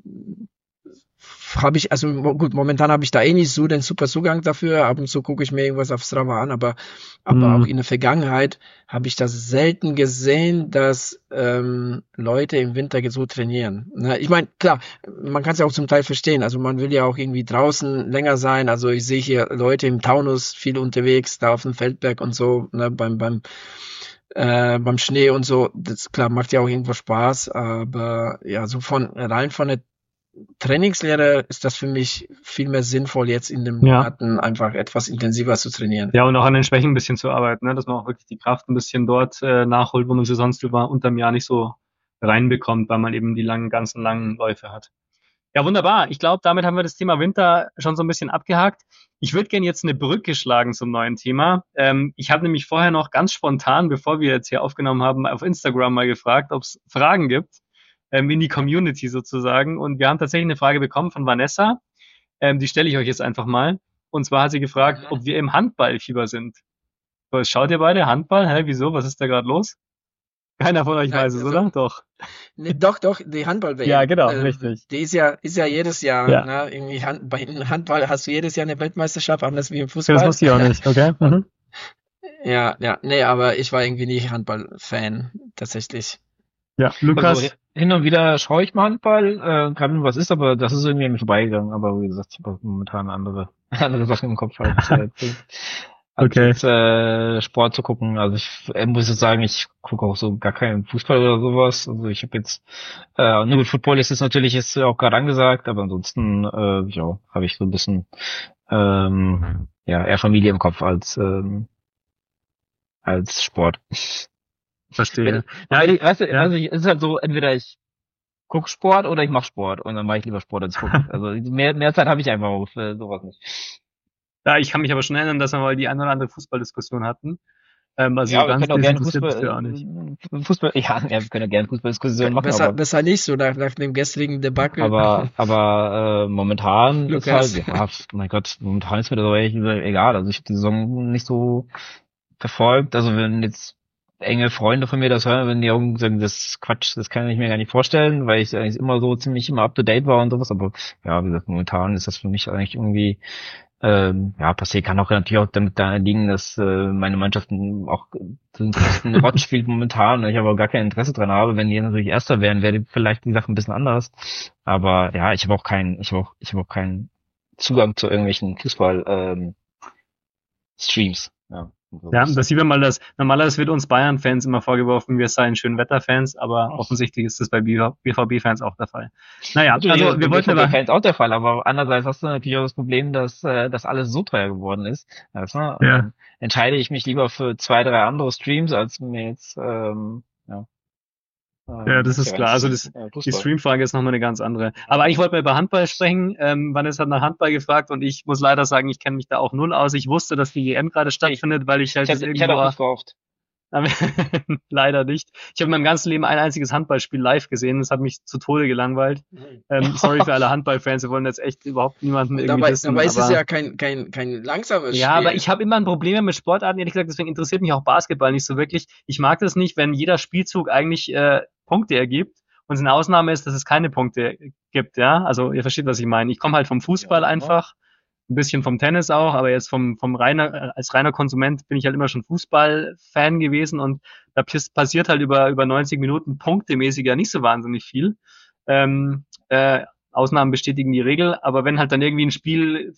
gut, momentan habe ich da eh nicht so den super Zugang dafür. Ab und zu gucke ich mir irgendwas auf Strava an, aber auch Hm. in der Vergangenheit habe ich das selten gesehen, dass Leute im Winter so trainieren. Ne? Ich meine, klar, man kann es ja auch zum Teil verstehen. Also man will ja auch irgendwie draußen länger sein. Also ich sehe hier Leute im Taunus viel unterwegs, da auf dem Feldberg und so, ne, beim beim Schnee und so. Das klar macht ja auch irgendwo Spaß, aber ja, so rein von der Trainingslehre ist das für mich viel mehr sinnvoll, jetzt in den Ja. Monaten einfach etwas intensiver zu trainieren. Ja, und auch an den Schwächen ein bisschen zu arbeiten, ne? Dass man auch wirklich die Kraft ein bisschen dort nachholt, wo man sie sonst unterm Jahr nicht so reinbekommt, weil man eben die ganzen langen Läufe hat. Ja, wunderbar. Ich glaube, damit haben wir das Thema Winter schon so ein bisschen abgehakt. Ich würde gerne jetzt eine Brücke schlagen zum neuen Thema. Ich habe nämlich vorher noch ganz spontan, bevor wir jetzt hier aufgenommen haben, auf Instagram mal gefragt, ob es Fragen gibt, in die Community sozusagen. Und wir haben tatsächlich eine Frage bekommen von Vanessa. Die stelle ich euch jetzt einfach mal. Und zwar hat sie gefragt, ob wir im Handballfieber sind. So, jetzt schaut ihr beide Handball? Hä, wieso? Was ist da gerade los? Keiner von euch Nein, weiß es, also, oder? Doch. nee, doch, die Handball-WM. Ja, genau, richtig. Die ist ja jedes Jahr, Ja. ne? Irgendwie bei Handball hast du jedes Jahr eine Weltmeisterschaft, anders wie im Das Fußball. wusste ich auch nicht, okay? Mhm. Ja, nee, aber ich war irgendwie nicht Handball-Fan, tatsächlich. Ja, Lukas. Also hin und wieder schaue ich mal Handball, gerade wenn was ist, aber das ist irgendwie an mir vorbeigegangen. Aber wie gesagt, ich habe momentan andere Sachen im Kopf Okay. Sport zu gucken. Also ich muss jetzt sagen, ich gucke auch so gar keinen Fußball oder sowas. Also ich habe jetzt nur mit Football ist es natürlich jetzt auch gerade angesagt, aber ansonsten ja, habe ich so ein bisschen ja eher Familie im Kopf als Sport. Verstehe. Ja, weißt du, Ja. also es ist halt so, entweder ich guck Sport oder ich mache Sport und dann mache ich lieber Sport als gucken. Also mehr Zeit habe ich einfach auch für sowas nicht. Ja, ich kann mich aber schon erinnern, dass wir mal die eine oder andere Fußballdiskussion hatten. Also Ja, wir ganz können auch gerne desinteressiert bist du ja auch nicht. ja, wir können ja gerne Fußballdiskussionen machen, Besser nicht so nach dem gestrigen Debakel. aber momentan ist Lukas. halt, ja, mein Gott, momentan ist mir das aber echt egal. Also ich habe die Saison nicht so verfolgt. Also wenn jetzt enge Freunde von mir das hören, wenn die irgendwie sagen, das ist Quatsch, das kann ich mir gar nicht vorstellen, weil ich eigentlich immer so ziemlich immer up to date war und sowas. Aber ja, wie gesagt, momentan ist das für mich eigentlich irgendwie ja, passiert, kann auch natürlich auch damit da liegen, dass meine Mannschaften auch einen Rotz spielt momentan und ich aber gar kein Interesse dran habe. Wenn die natürlich Erster wären, wäre vielleicht die Sache ein bisschen anders. Aber ja, ich habe auch keinen Zugang zu irgendwelchen Fußball Streams. Ja, Ja, das sieht man mal, normalerweise wird uns Bayern-Fans immer vorgeworfen, wir seien Schönwetter-Fans, aber offensichtlich ist das bei BVB-Fans auch der Fall. Naja, natürlich, also wir wollten aber... Fans auch der Fall, aber andererseits hast du natürlich auch das Problem, dass das alles so teuer geworden ist. Also, und Ja. dann entscheide ich mich lieber für 2, 3 andere Streams, als mir jetzt Ja, das ist klar. Also die Streamfrage ist nochmal eine ganz andere. Aber eigentlich wollten wir über Handball sprechen. Vanessa hat nach Handball gefragt und ich muss leider sagen, ich kenne mich da auch null aus. Ich wusste, dass die EM gerade stattfindet, weil ich halt ich hatte auch nicht gehofft. Leider nicht. Ich habe in meinem ganzen Leben ein einziges Handballspiel live gesehen. Das hat mich zu Tode gelangweilt. Sorry für alle Handballfans. Wir wollen jetzt echt überhaupt niemanden irgendwie wissen. Dabei ist es ja kein langsames Spiel. Ja, aber ich habe immer ein Problem mit Sportarten, ehrlich gesagt. Deswegen interessiert mich auch Basketball nicht so wirklich. Ich mag das nicht, wenn jeder Spielzug eigentlich Punkte ergibt und es eine Ausnahme ist, dass es keine Punkte gibt. Ja, also ihr versteht, was ich meine. Ich komme halt vom Fußball einfach. Ein bisschen vom Tennis auch, aber jetzt als reiner Konsument bin ich halt immer schon Fußball-Fan gewesen und da passiert halt über 90 Minuten punktemäßig ja nicht so wahnsinnig viel. Ausnahmen bestätigen die Regel, aber wenn halt dann irgendwie ein Spiel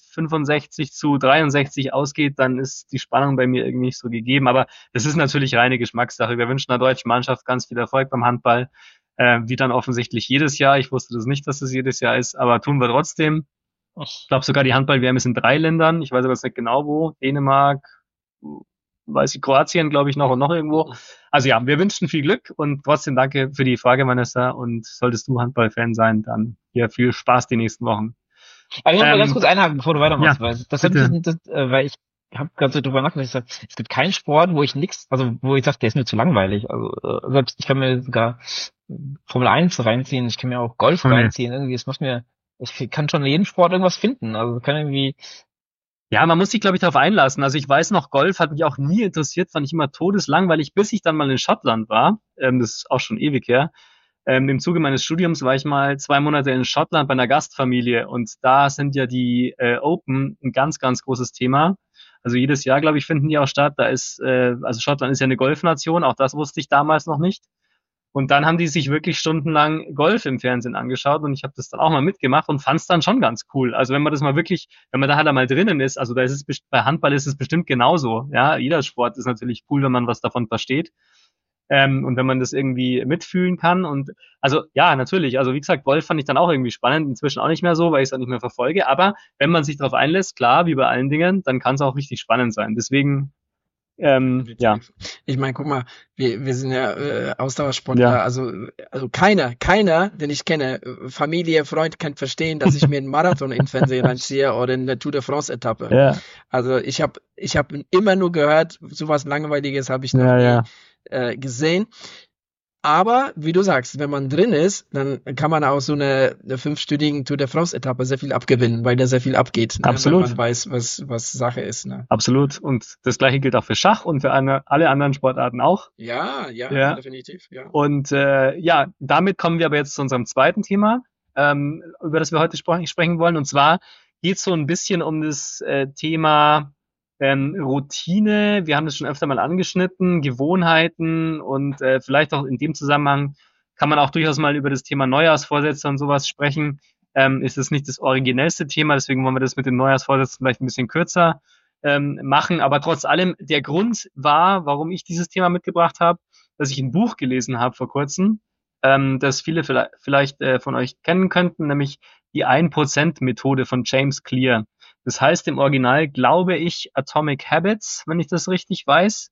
65-63 ausgeht, dann ist die Spannung bei mir irgendwie nicht so gegeben. Aber das ist natürlich reine Geschmackssache. Wir wünschen der deutschen Mannschaft ganz viel Erfolg beim Handball, wie dann offensichtlich jedes Jahr. Ich wusste das nicht, dass das jedes Jahr ist, aber tun wir trotzdem. Ich glaube sogar die Handball-WM ist in 3 Ländern. Ich weiß aber jetzt nicht genau wo. Dänemark, weiß ich, Kroatien, glaube ich, noch und noch irgendwo. Also ja, wir wünschen viel Glück und trotzdem danke für die Frage, Vanessa. Und solltest du Handball-Fan sein, dann hier viel Spaß die nächsten Wochen. Aber ich muss mal ganz kurz einhaken, bevor du weitermachst, Ja, weil ich habe ganz so drüber nachgedacht, es gibt keinen Sport, wo ich wo ich sage, der ist mir zu langweilig. Also selbst ich kann mir sogar Formel 1 reinziehen, ich kann mir auch Golf reinziehen, irgendwie, ich kann schon in jedem Sport irgendwas finden. Also kann irgendwie. Ja, man muss sich, glaube ich, darauf einlassen. Also ich weiß noch, Golf hat mich auch nie interessiert, fand ich immer todeslangweilig, bis ich dann mal in Schottland war. Das ist auch schon ewig her. Im Zuge meines Studiums war ich mal 2 Monate in Schottland bei einer Gastfamilie und da sind ja die Open ein ganz, ganz großes Thema. Also jedes Jahr, glaube ich, finden die auch statt. Also Schottland ist ja eine Golfnation, auch das wusste ich damals noch nicht. Und dann haben die sich wirklich stundenlang Golf im Fernsehen angeschaut und ich habe das dann auch mal mitgemacht und fand es dann schon ganz cool. Also wenn man da halt einmal drinnen ist, bei Handball ist es bestimmt genauso. Ja, jeder Sport ist natürlich cool, wenn man was davon versteht. Und wenn man das irgendwie mitfühlen kann und also ja, natürlich, also wie gesagt, Golf fand ich dann auch irgendwie spannend, inzwischen auch nicht mehr so, weil ich es auch nicht mehr verfolge, aber wenn man sich darauf einlässt, klar, wie bei allen Dingen, dann kann es auch richtig spannend sein. Deswegen, ja, Ich meine, guck mal, wir sind ja Ausdauersportler, ja, also keiner, den ich kenne, Familie, Freund, kann verstehen, dass ich mir einen Marathon in den Fernsehen reinziehe oder eine Tour de France Etappe. ja, Also ich hab immer nur gehört, sowas Langweiliges habe ich noch ja, nie ja, gesehen. Aber wie du sagst, wenn man drin ist, dann kann man auch so eine fünfstündigen Tour de France Etappe sehr viel abgewinnen, weil da sehr viel abgeht, ne? Wenn absolut. man weiß, was Sache ist, ne? Absolut. Und das Gleiche gilt auch für Schach und für alle anderen Sportarten auch. Ja, Ja. definitiv, ja. Und ja, damit kommen wir aber jetzt zu unserem zweiten Thema, über das wir heute sprechen wollen. Und zwar geht es so ein bisschen um das Thema Routine. Wir haben das schon öfter mal angeschnitten, Gewohnheiten und vielleicht auch in dem Zusammenhang kann man auch durchaus mal über das Thema Neujahrsvorsätze und sowas sprechen. Ist es nicht das originellste Thema, deswegen wollen wir das mit den Neujahrsvorsätzen vielleicht ein bisschen kürzer machen. Aber trotz allem, der Grund war, warum ich dieses Thema mitgebracht habe, dass ich ein Buch gelesen habe vor kurzem, das viele vielleicht von euch kennen könnten, nämlich die 1%-Methode von James Clear. Das heißt im Original, glaube ich, Atomic Habits, wenn ich das richtig weiß.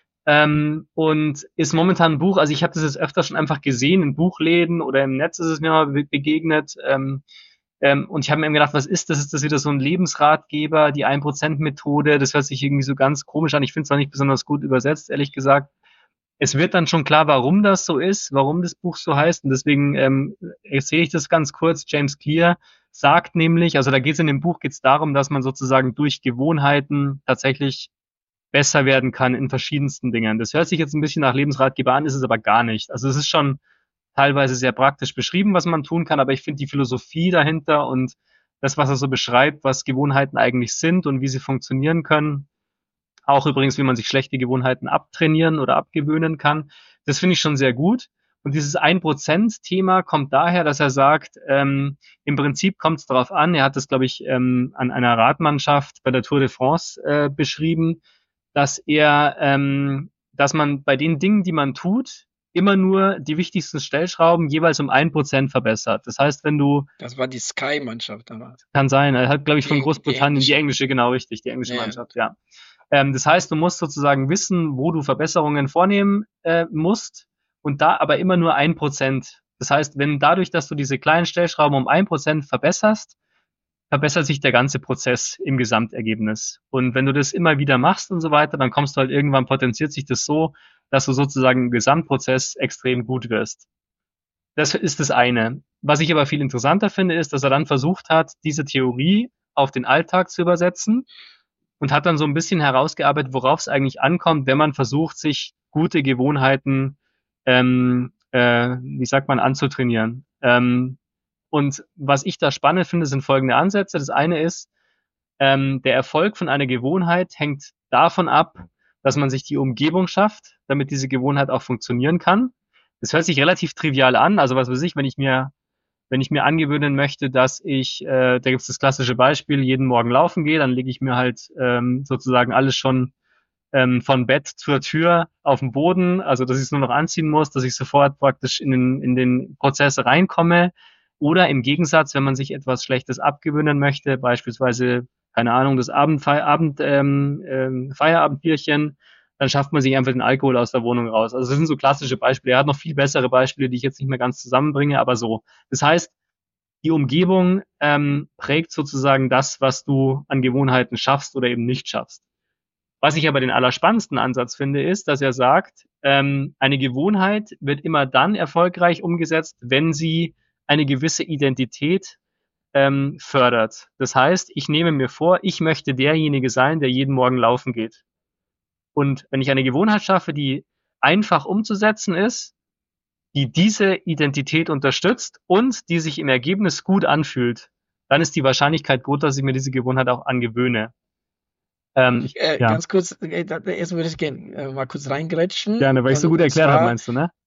Und ist momentan ein Buch, also ich habe das jetzt öfter schon einfach gesehen, in Buchläden oder im Netz ist es mir mal begegnet. Und ich habe mir eben gedacht, was ist das? Ist das wieder so ein Lebensratgeber, die 1%-Methode? Das hört sich irgendwie so ganz komisch an. Ich finde es auch nicht besonders gut übersetzt, ehrlich gesagt. Es wird dann schon klar, warum das so ist, warum das Buch so heißt. Und deswegen erzähle ich das ganz kurz. James Clear sagt nämlich, also da geht es in dem Buch geht's darum, dass man sozusagen durch Gewohnheiten tatsächlich besser werden kann in verschiedensten Dingen. Das hört sich jetzt ein bisschen nach Lebensratgeber an, ist es aber gar nicht. Also es ist schon teilweise sehr praktisch beschrieben, was man tun kann, aber ich finde die Philosophie dahinter und das, was er so beschreibt, was Gewohnheiten eigentlich sind und wie sie funktionieren können, auch übrigens, wie man sich schlechte Gewohnheiten abtrainieren oder abgewöhnen kann, das finde ich schon sehr gut. Und dieses 1%-Thema kommt daher, dass er sagt, im Prinzip kommt es darauf an, er hat das, glaube ich, an einer Radmannschaft bei der Tour de France beschrieben, dass man bei den Dingen, die man tut, immer nur die wichtigsten Stellschrauben jeweils um 1% verbessert. Das heißt, wenn du, Das war die Sky-Mannschaft damals. kann sein, er hat, glaube ich, von Die Großbritannien, die englische. englische, genau richtig, die englische Ja. Mannschaft, ja. Das heißt, du musst sozusagen wissen, wo du Verbesserungen vornehmen musst und da aber immer nur 1%. Das heißt, wenn dadurch, dass du diese kleinen Stellschrauben um 1% verbesserst, verbessert sich der ganze Prozess im Gesamtergebnis. Und wenn du das immer wieder machst und so weiter, dann kommst du halt irgendwann, potenziert sich das so, dass du sozusagen im Gesamtprozess extrem gut wirst. Das ist das eine. Was ich aber viel interessanter finde, ist, dass er dann versucht hat, diese Theorie auf den Alltag zu übersetzen und hat dann so ein bisschen herausgearbeitet, worauf es eigentlich ankommt, wenn man versucht, sich gute Gewohnheiten, wie sagt man, anzutrainieren. Und was ich da spannend finde, sind folgende Ansätze. Das eine ist, der Erfolg von einer Gewohnheit hängt davon ab, dass man sich die Umgebung schafft, damit diese Gewohnheit auch funktionieren kann. Das hört sich relativ trivial an. Also was weiß ich, wenn ich mir angewöhnen möchte, dass ich, da gibt es das klassische Beispiel, jeden Morgen laufen gehe, dann lege ich mir halt sozusagen alles schon von Bett zur Tür auf den Boden, also dass ich es nur noch anziehen muss, dass ich sofort praktisch in den Prozess reinkomme. Oder im Gegensatz, wenn man sich etwas Schlechtes abgewöhnen möchte, beispielsweise, keine Ahnung, das Feierabendbierchen, dann schafft man sich einfach den Alkohol aus der Wohnung raus. Also das sind so klassische Beispiele. Er hat noch viel bessere Beispiele, die ich jetzt nicht mehr ganz zusammenbringe, aber so. Das heißt, die Umgebung prägt sozusagen das, was du an Gewohnheiten schaffst oder eben nicht schaffst. Was ich aber den allerspannendsten Ansatz finde, ist, dass er sagt, eine Gewohnheit wird immer dann erfolgreich umgesetzt, wenn sie eine gewisse Identität fördert. Das heißt, ich nehme mir vor, ich möchte derjenige sein, der jeden Morgen laufen geht. Und wenn ich eine Gewohnheit schaffe, die einfach umzusetzen ist, die diese Identität unterstützt und die sich im Ergebnis gut anfühlt, dann ist die Wahrscheinlichkeit gut, dass ich mir diese Gewohnheit auch angewöhne. Ja, Ganz kurz, erst würde ich gerne mal kurz reingrätschen. gerne, weil ich so gut erklärt habe, meinst du, ne?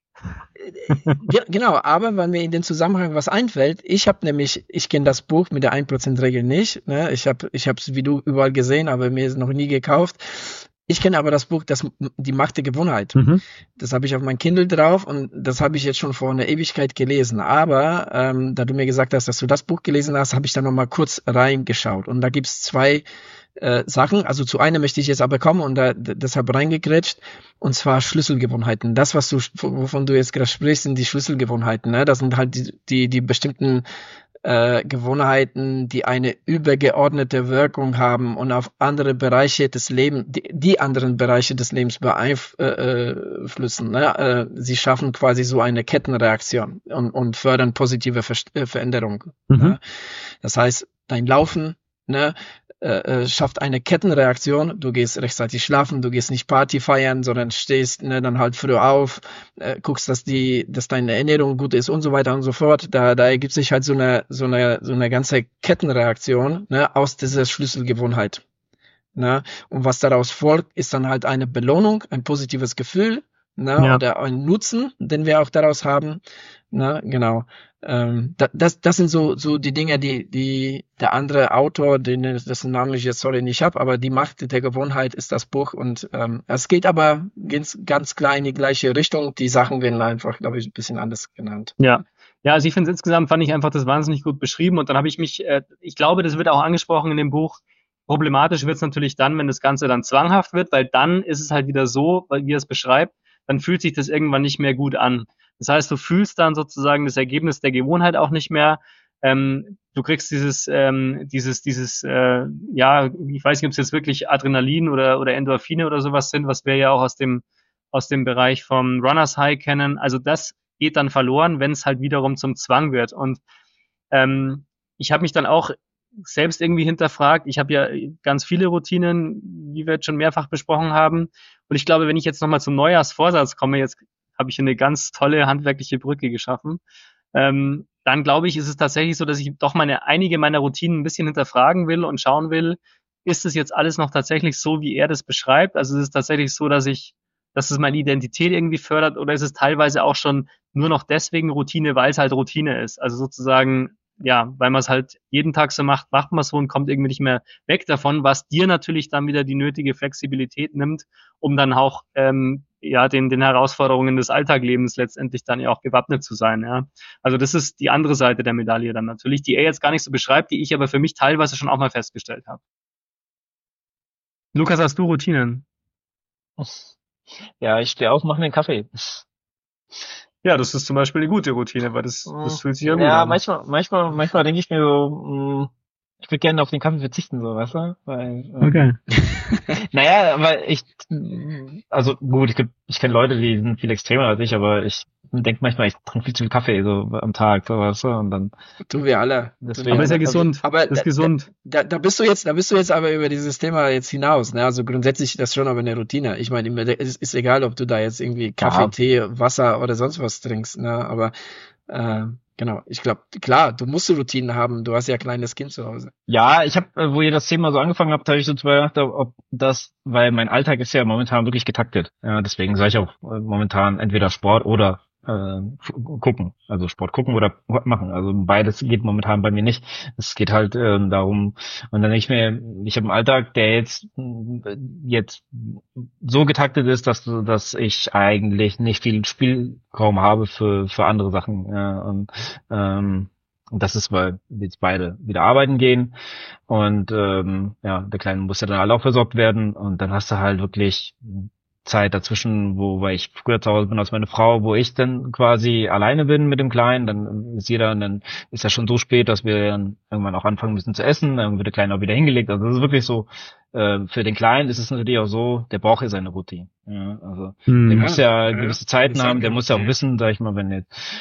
Genau, aber wenn mir in den Zusammenhang was einfällt, ich kenne das Buch mit der 1%-Regel nicht, ne? Ich habe es wie du überall gesehen, aber mir ist noch nie gekauft. Ich kenne aber das Buch, die Macht der Gewohnheit. Mhm. Das habe ich auf mein Kindle drauf und das habe ich jetzt schon vor einer Ewigkeit gelesen. Aber da du mir gesagt hast, dass du das Buch gelesen hast, habe ich da noch mal kurz reingeschaut. Und da gibt's zwei Sachen. Also zu einer möchte ich jetzt aber kommen und deshalb reingegrätscht. Und zwar Schlüsselgewohnheiten. Das, wovon du jetzt gerade sprichst, sind die Schlüsselgewohnheiten. Ne? Das sind halt die bestimmten Gewohnheiten, die eine übergeordnete Wirkung haben und auf andere Bereiche des Lebens, die anderen Bereiche des Lebens beeinflussen. Ne? Sie schaffen quasi so eine Kettenreaktion und fördern positive Veränderungen. Mhm. Ne? Das heißt, dein Laufen, ne, schafft eine Kettenreaktion. Du gehst rechtzeitig schlafen, du gehst nicht Party feiern, sondern stehst dann halt früh auf, guckst, dass deine Ernährung gut ist und so weiter und so fort. Da ergibt sich halt so eine ganze Kettenreaktion, ne, aus dieser Schlüsselgewohnheit. Ne? Und was daraus folgt, ist dann halt eine Belohnung, ein positives Gefühl, ne, Ja. oder ein Nutzen, den wir auch daraus haben. Ne, genau. Das sind so die Dinge, die der andere Autor, dessen Namen ich jetzt nicht habe, aber die Macht der Gewohnheit ist das Buch und es geht aber ganz klar in die gleiche Richtung. Die Sachen werden einfach, glaube ich, ein bisschen anders genannt. Ja. Ja, also ich finde insgesamt fand ich einfach das wahnsinnig gut beschrieben und dann habe ich mich, ich glaube, das wird auch angesprochen in dem Buch. Problematisch wird es natürlich dann, wenn das Ganze dann zwanghaft wird, weil dann ist es halt wieder so, wie er es beschreibt, dann fühlt sich das irgendwann nicht mehr gut an. Das heißt, du fühlst dann sozusagen das Ergebnis der Gewohnheit auch nicht mehr. Du kriegst ja, ich weiß nicht, ob es jetzt wirklich Adrenalin oder Endorphine oder sowas sind, was wir ja auch aus dem Bereich vom Runners High kennen. Also das geht dann verloren, wenn es halt wiederum zum Zwang wird. Und ich habe mich dann auch selbst irgendwie hinterfragt. Ich habe ja ganz viele Routinen, wie wir jetzt schon mehrfach besprochen haben. Und ich glaube, wenn ich jetzt nochmal zum Neujahrsvorsatz komme, jetzt habe ich eine ganz tolle handwerkliche Brücke geschaffen, dann glaube ich, ist es tatsächlich so, dass ich doch einige meiner Routinen ein bisschen hinterfragen will und schauen will, ist es jetzt alles noch tatsächlich so, wie er das beschreibt? Also ist es tatsächlich so, dass es meine Identität irgendwie fördert oder ist es teilweise auch schon nur noch deswegen Routine, weil es halt Routine ist? Also sozusagen, ja, weil man es halt jeden Tag so macht, macht man es so und kommt irgendwie nicht mehr weg davon, was dir natürlich dann wieder die nötige Flexibilität nimmt, um dann auch den Herausforderungen des Alltaglebens letztendlich dann ja auch gewappnet zu sein. Ja. Also das ist die andere Seite der Medaille dann natürlich, die er jetzt gar nicht so beschreibt, die ich aber für mich teilweise schon auch mal festgestellt habe. Lukas, hast du Routinen? Ja, ich stehe auf, mache mir einen Kaffee. Ja, das ist zum Beispiel eine gute Routine, weil das fühlt sich ja gut Ja, an. manchmal denke ich mir so, ich würde gerne auf den Kaffee verzichten, so, weißt du? Weil, Okay. naja, aber also gut, ich kenne Leute, die sind viel extremer als ich, aber ich denke manchmal, ich trinke viel zu viel Kaffee so am Tag, so, weißt du? Und dann Tun wir alle. deswegen. Aber ist ja gesund. Aber Das ist gesund. Da bist du jetzt aber über dieses Thema jetzt hinaus, ne? Also grundsätzlich ist das schon aber eine Routine. Ich meine, es ist egal, ob du da jetzt irgendwie Kaffee, Ja. Tee, Wasser oder sonst was trinkst, ne? Aber genau, ich glaube, klar, du musst Routinen haben. Du hast ja ein kleines Kind zu Hause. Ja, ich habe, wo ihr das Thema so angefangen habt, habe ich so drüber gedacht, ob das, weil mein Alltag ist ja momentan wirklich getaktet. Ja, deswegen sage ich auch momentan entweder Sport oder gucken. Also Sport gucken oder machen. Also beides geht momentan bei mir nicht. Es geht halt darum, und dann denke ich mir, ich habe einen Alltag, der jetzt so getaktet ist, dass ich eigentlich nicht viel Spielraum habe für andere Sachen. Ja, und das ist, weil wir jetzt beide wieder arbeiten gehen und der Kleine muss ja dann halt auch versorgt werden und dann hast du halt wirklich Zeit dazwischen, weil ich früher zu Hause bin als meine Frau, wo ich dann quasi alleine bin mit dem Kleinen, dann ist ja schon so spät, dass wir dann irgendwann auch anfangen müssen zu essen, dann wird der Kleine auch wieder hingelegt. Also das ist wirklich so, für den Kleinen ist es natürlich auch so, der braucht ja seine Routine. Ja, also der muss ja gewisse Zeiten haben, der muss ja auch wissen, sag ich mal, wenn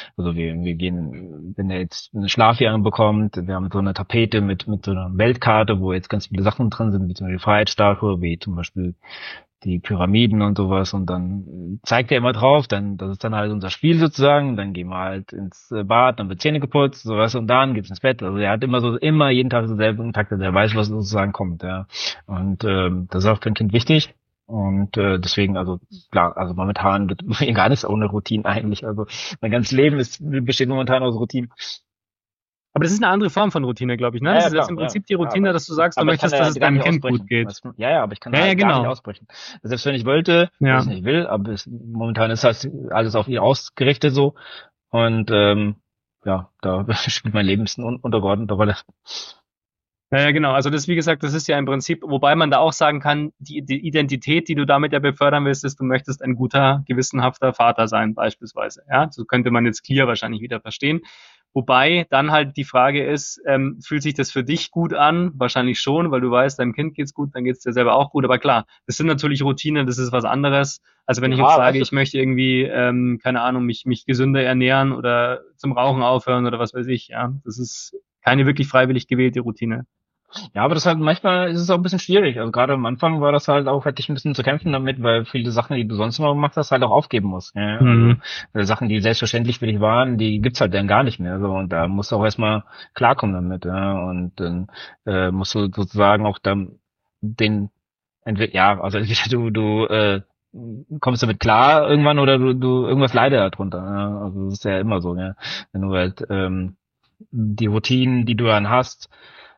er jetzt eine Schlafjahre bekommt, wir haben so eine Tapete mit so einer Weltkarte, wo jetzt ganz viele Sachen drin sind, wie zum Beispiel Freiheitsstatue, wie zum Beispiel die Pyramiden und sowas und dann zeigt er immer drauf, das ist dann halt unser Spiel sozusagen, dann gehen wir halt ins Bad, dann wird Zähne geputzt, sowas und dann geht's ins Bett. Also er hat immer jeden Tag denselben Takt, der weiß, was sozusagen kommt, ja. Und das ist auch für ein Kind wichtig. Und deswegen, also klar, also momentan wird mir gar nichts ohne Routine eigentlich. Also mein ganzes Leben besteht momentan aus Routine. Aber das ist eine andere Form von Routine, glaube ich, ne? Ja, Das ja, ist jetzt klar, im ja. Prinzip die Ja, Routine, dass du sagst, du aber ich kann möchtest, da dass es gar deinem nicht Kind gut ausbrechen. geht. Weißt du? Ja, aber ich kann Ja, da ja, gar nicht genau. ausbrechen. Selbst wenn ich wollte, was Ja. ich nicht will, aber momentan ist halt alles auf ihr ausgerichtet so. Und ja, da spielt mein Leben ein bisschen untergeordnete Rolle. Ja, ja, genau. Also das, wie gesagt, das ist ja im Prinzip, wobei man da auch sagen kann, die Identität, die du damit ja befördern willst, ist, du möchtest ein guter, gewissenhafter Vater sein, beispielsweise. Ja, so könnte man jetzt clear wahrscheinlich wieder verstehen. Wobei dann halt die Frage ist, fühlt sich das für dich gut an? Wahrscheinlich schon, weil du weißt, deinem Kind geht's gut, dann geht's dir selber auch gut. Aber klar, das sind natürlich Routinen, das ist was anderes. Also wenn ich jetzt Ja, sage, weißt du, ich möchte irgendwie, keine Ahnung, mich gesünder ernähren oder zum Rauchen aufhören oder was weiß ich, ja, das ist keine wirklich freiwillig gewählte Routine. ja, aber das halt manchmal ist es auch ein bisschen schwierig. Also gerade am Anfang war das halt auch, hatte ich ein bisschen zu kämpfen damit, weil viele Sachen, die du sonst immer gemacht hast, halt auch aufgeben musst. Ja? Also Mhm. Sachen, die selbstverständlich für dich waren, die gibt's halt dann gar nicht mehr. So und da musst du auch erstmal klarkommen damit. Ja? Und dann musst du sozusagen auch dann den entweder ja, also entweder du kommst damit klar irgendwann oder du irgendwas leidet darunter. Ja? Also das ist ja immer so. Ja? Wenn du halt die Routinen, die du dann hast,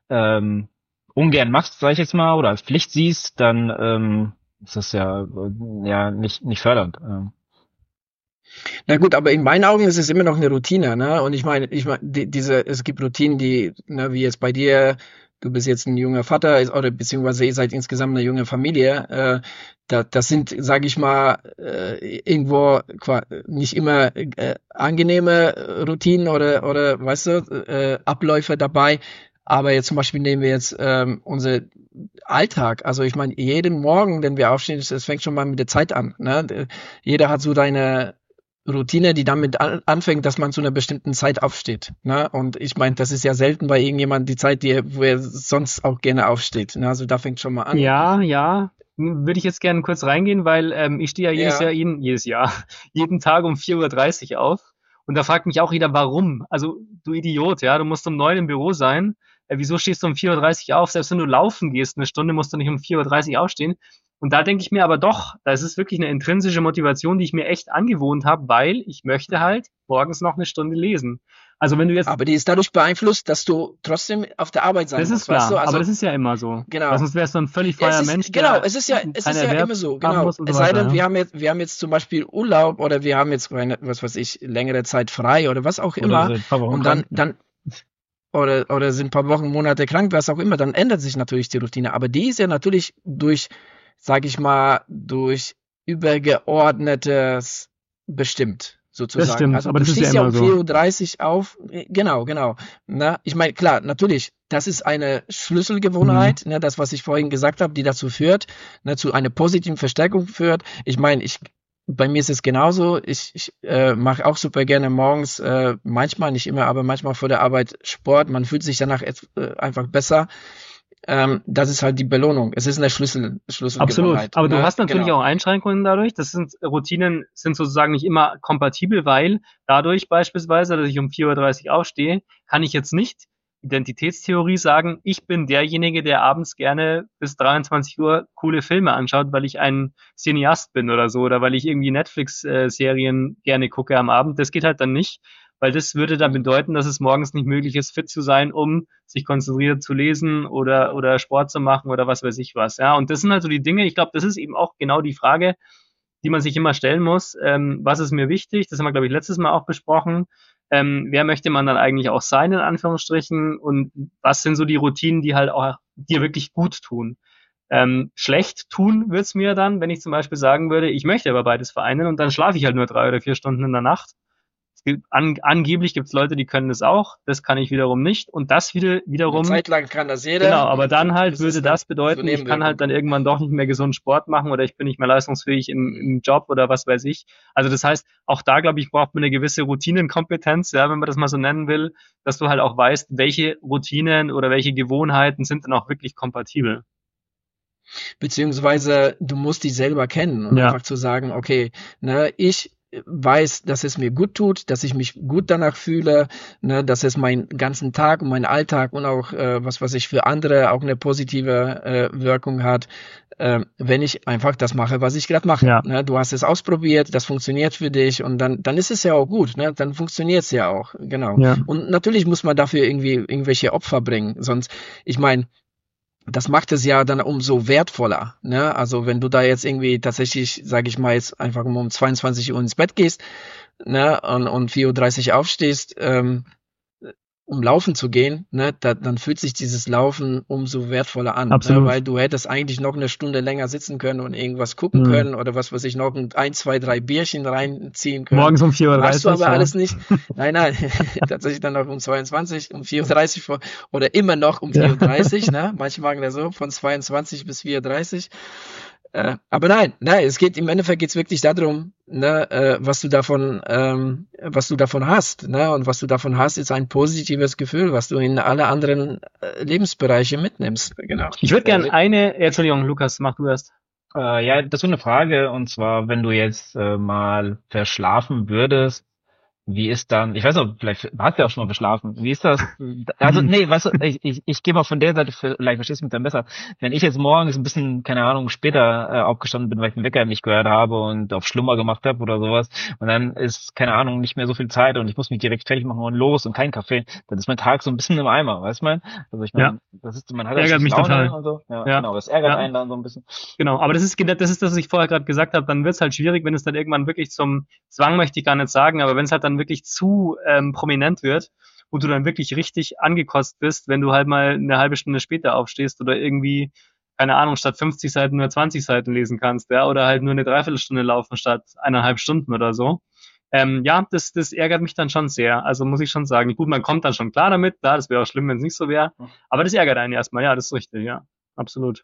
ungern machst, sag ich jetzt mal, oder als Pflicht siehst, dann ist das ja nicht fördernd. Na gut, aber in meinen Augen ist es immer noch eine Routine, ne? Und ich meine, es gibt Routinen, die, ne, wie jetzt bei dir, du bist jetzt ein junger Vater, oder beziehungsweise ihr seid insgesamt eine junge Familie, das sind, sage ich mal, irgendwo nicht immer angenehme Routinen oder weißt du, Abläufe dabei. Aber jetzt zum Beispiel nehmen wir jetzt unser Alltag. Also ich meine, jeden Morgen, wenn wir aufstehen, das fängt schon mal mit der Zeit an. Ne? Jeder hat so deine Routine, die damit anfängt, dass man zu einer bestimmten Zeit aufsteht. Ne? Und ich meine, das ist ja selten bei irgendjemandem die Zeit, wo er sonst auch gerne aufsteht. Ne? Also da fängt schon mal an. Ja, ja. Würde ich jetzt gerne kurz reingehen, weil ich stehe ja Ja, jedes Jahr, jeden Tag um 4:30 Uhr auf. Und da fragt mich auch jeder, warum? Also, du Idiot, ja, du musst um 9 im Büro sein. Wieso stehst du um 4:30 Uhr auf? Selbst wenn du laufen gehst, eine Stunde musst du nicht um 4:30 Uhr aufstehen. Und da denke ich mir aber doch, da ist es wirklich eine intrinsische Motivation, die ich mir echt angewohnt habe, weil ich möchte halt morgens noch eine Stunde lesen. Also wenn du jetzt, aber die ist dadurch beeinflusst, dass du trotzdem auf der Arbeit sein das ist musst, weißt du? klar, aber Also das ist ja immer so. Weil genau. sonst wärst du ein völlig Ja, freier Mensch, genau, der es keinen ist ja Erwerb immer so, haben genau. muss und so Es sei weiter, denn, ja. wir haben jetzt zum Beispiel Urlaub oder wir haben jetzt eine, was weiß ich, längere Zeit frei oder was auch Oder immer. so ein paar Wochen Und krank. oder sind ein paar Wochen, Monate krank, was auch immer, dann ändert sich natürlich die Routine. Aber die ist ja natürlich durch, sage ich mal, durch übergeordnetes bestimmt, Das sozusagen. stimmt, Also aber du das ist ja stehst ja immer um so. 4:30 Uhr auf, genau, genau. Na, ich meine, klar, natürlich, das ist eine Mhm. Schlüsselgewohnheit, ne, das, was ich vorhin gesagt habe, die dazu führt, ne, zu einer positiven Verstärkung führt. Ich meine, bei mir ist es genauso. Ich mache auch super gerne morgens, manchmal, nicht immer, aber manchmal vor der Arbeit Sport. Man fühlt sich danach einfach besser. Das ist halt die Belohnung. Es ist eine Absolut. Schlüsselgewohnheit. Aber du Ne? hast natürlich Genau. auch Einschränkungen dadurch. Routinen sind sozusagen nicht immer kompatibel, weil dadurch beispielsweise, dass ich um 4:30 Uhr aufstehe, kann ich jetzt nicht Identitätstheorie sagen, ich bin derjenige, der abends gerne bis 23 Uhr coole Filme anschaut, weil ich ein Cineast bin oder so, oder weil ich irgendwie Netflix-Serien gerne gucke am Abend. Das geht halt dann nicht, weil das würde dann bedeuten, dass es morgens nicht möglich ist, fit zu sein, um sich konzentriert zu lesen oder Sport zu machen oder was weiß ich was. Ja, und das sind halt so die Dinge. Ich glaube, das ist eben auch genau die Frage, die man sich immer stellen muss. Was ist mir wichtig? Das haben wir, glaube ich, letztes Mal auch besprochen. Wer möchte man dann eigentlich auch sein, in Anführungsstrichen? Und was sind so die Routinen, die halt auch dir wirklich gut tun? Schlecht tun wird's mir dann, wenn ich zum Beispiel sagen würde, ich möchte aber beides vereinen und dann schlafe ich halt nur 3 oder 4 Stunden in der Nacht. Angeblich gibt's Leute, die können das auch, das kann ich wiederum nicht. Und das Eine wiederum, Zeit lang kann das genau, jeder aber dann und halt das ist würde eine das so bedeuten, ich kann halt Nebenwirkung. dann irgendwann doch nicht mehr gesund Sport machen oder ich bin nicht mehr leistungsfähig im Job oder was weiß ich. Also das heißt, auch da, glaube ich, braucht man eine gewisse Routinenkompetenz, ja, wenn man das mal so nennen will, dass du halt auch weißt, welche Routinen oder welche Gewohnheiten sind dann auch wirklich kompatibel. Beziehungsweise du musst dich selber kennen und Ja, einfach zu sagen, okay, ne, ich weiß, dass es mir gut tut, dass ich mich gut danach fühle, ne, dass es meinen ganzen Tag und meinen Alltag und auch was ich für andere auch eine positive Wirkung hat, wenn ich einfach das mache, was ich gerade mache. Ja. Ne, du hast es ausprobiert, das funktioniert für dich und dann ist es ja auch gut, ne? Dann funktioniert es ja auch, genau. Ja. Und natürlich muss man dafür irgendwie irgendwelche Opfer bringen, sonst, ich meine, das macht es ja dann umso wertvoller, ne? Also wenn du da jetzt irgendwie tatsächlich, sage ich mal jetzt einfach um 22 Uhr ins Bett gehst, ne, und 4:30 Uhr aufstehst, um laufen zu gehen, ne, dann fühlt sich dieses Laufen umso wertvoller an, Absolut. ne, weil du hättest eigentlich noch eine Stunde länger sitzen können und irgendwas gucken können oder was weiß ich, noch ein, zwei, drei Bierchen reinziehen können. Morgens um 4:30 Uhr. Machst du aber alles nicht. Nein, tatsächlich dann noch um 22, um 4:30 Uhr oder immer noch um 4:30 Uhr, ne, manche machen das so, von 22 bis 4:30 Uhr. Aber nein, es geht im Endeffekt geht's wirklich darum, ne, was du davon hast, ne, und was du davon hast, ist ein positives Gefühl, was du in alle anderen Lebensbereiche mitnimmst, genau. Ich würde gerne Entschuldigung, Lukas, mach du erst. Ja, das ist so eine Frage, und zwar, wenn du jetzt mal verschlafen würdest, wie ist dann, ich weiß nicht, vielleicht hast du ja auch schon mal verschlafen. Wie ist das? Also, nee, weißt du, ich gehe mal von der Seite, vielleicht verstehst du mich dann besser. Wenn ich jetzt morgens ein bisschen, keine Ahnung, später aufgestanden bin, weil ich den Wecker nicht gehört habe und auf Schlummer gemacht habe oder sowas, und dann ist, keine Ahnung, nicht mehr so viel Zeit und ich muss mich direkt fertig machen und los und kein Kaffee, dann ist mein Tag so ein bisschen im Eimer, weißt du mein? Also ich meine, das ist, man hat ja ärgert mich Laune total. Und so. Ja, genau, das ärgert einen dann so ein bisschen. Genau, aber das ist das, was ich vorher gerade gesagt habe, dann wird es halt schwierig, wenn es dann irgendwann wirklich zum Zwang, möchte ich gar nicht sagen, aber wenn es halt dann wirklich zu prominent wird und du dann wirklich richtig angekotzt bist, wenn du halt mal eine halbe Stunde später aufstehst oder irgendwie, keine Ahnung, statt 50 Seiten nur 20 Seiten lesen kannst, ja, oder halt nur eine Dreiviertelstunde laufen statt 1,5 Stunden oder so. Das ärgert mich dann schon sehr. Also muss ich schon sagen. Gut, man kommt dann schon klar damit, klar, das wäre auch schlimm, wenn es nicht so wäre. Aber das ärgert einen erstmal, ja, das ist richtig, ja. Absolut.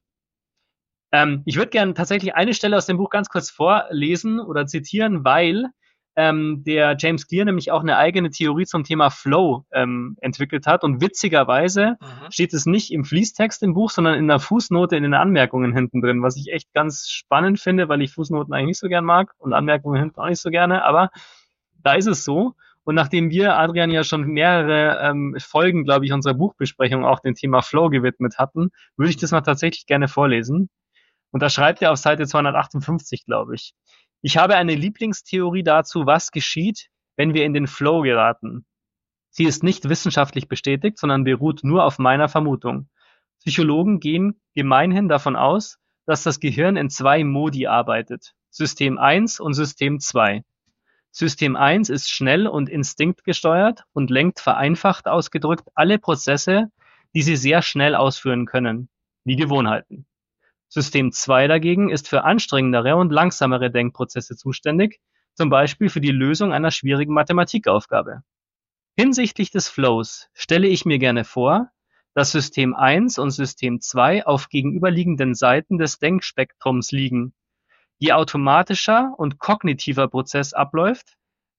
Ich würde gerne tatsächlich eine Stelle aus dem Buch ganz kurz vorlesen oder zitieren, weil der James Clear nämlich auch eine eigene Theorie zum Thema Flow entwickelt hat. Und witzigerweise steht es nicht im Fließtext im Buch, sondern in der Fußnote in den Anmerkungen hinten drin, was ich echt ganz spannend finde, weil ich Fußnoten eigentlich nicht so gern mag und Anmerkungen hinten auch nicht so gerne. Aber da ist es so. Und nachdem wir, Adrian, ja schon mehrere Folgen, glaube ich, unserer Buchbesprechung auch dem Thema Flow gewidmet hatten, würde ich das mal tatsächlich gerne vorlesen. Und da schreibt er auf Seite 258, glaube ich. Ich habe eine Lieblingstheorie dazu, was geschieht, wenn wir in den Flow geraten. Sie ist nicht wissenschaftlich bestätigt, sondern beruht nur auf meiner Vermutung. Psychologen gehen gemeinhin davon aus, dass das Gehirn in 2 Modi arbeitet. System 1 und System 2. System 1 ist schnell und instinktgesteuert und lenkt vereinfacht ausgedrückt alle Prozesse, die sie sehr schnell ausführen können, wie Gewohnheiten. System 2 dagegen ist für anstrengendere und langsamere Denkprozesse zuständig, zum Beispiel für die Lösung einer schwierigen Mathematikaufgabe. Hinsichtlich des Flows stelle ich mir gerne vor, dass System 1 und System 2 auf gegenüberliegenden Seiten des Denkspektrums liegen. Je automatischer ein kognitiver Prozess abläuft,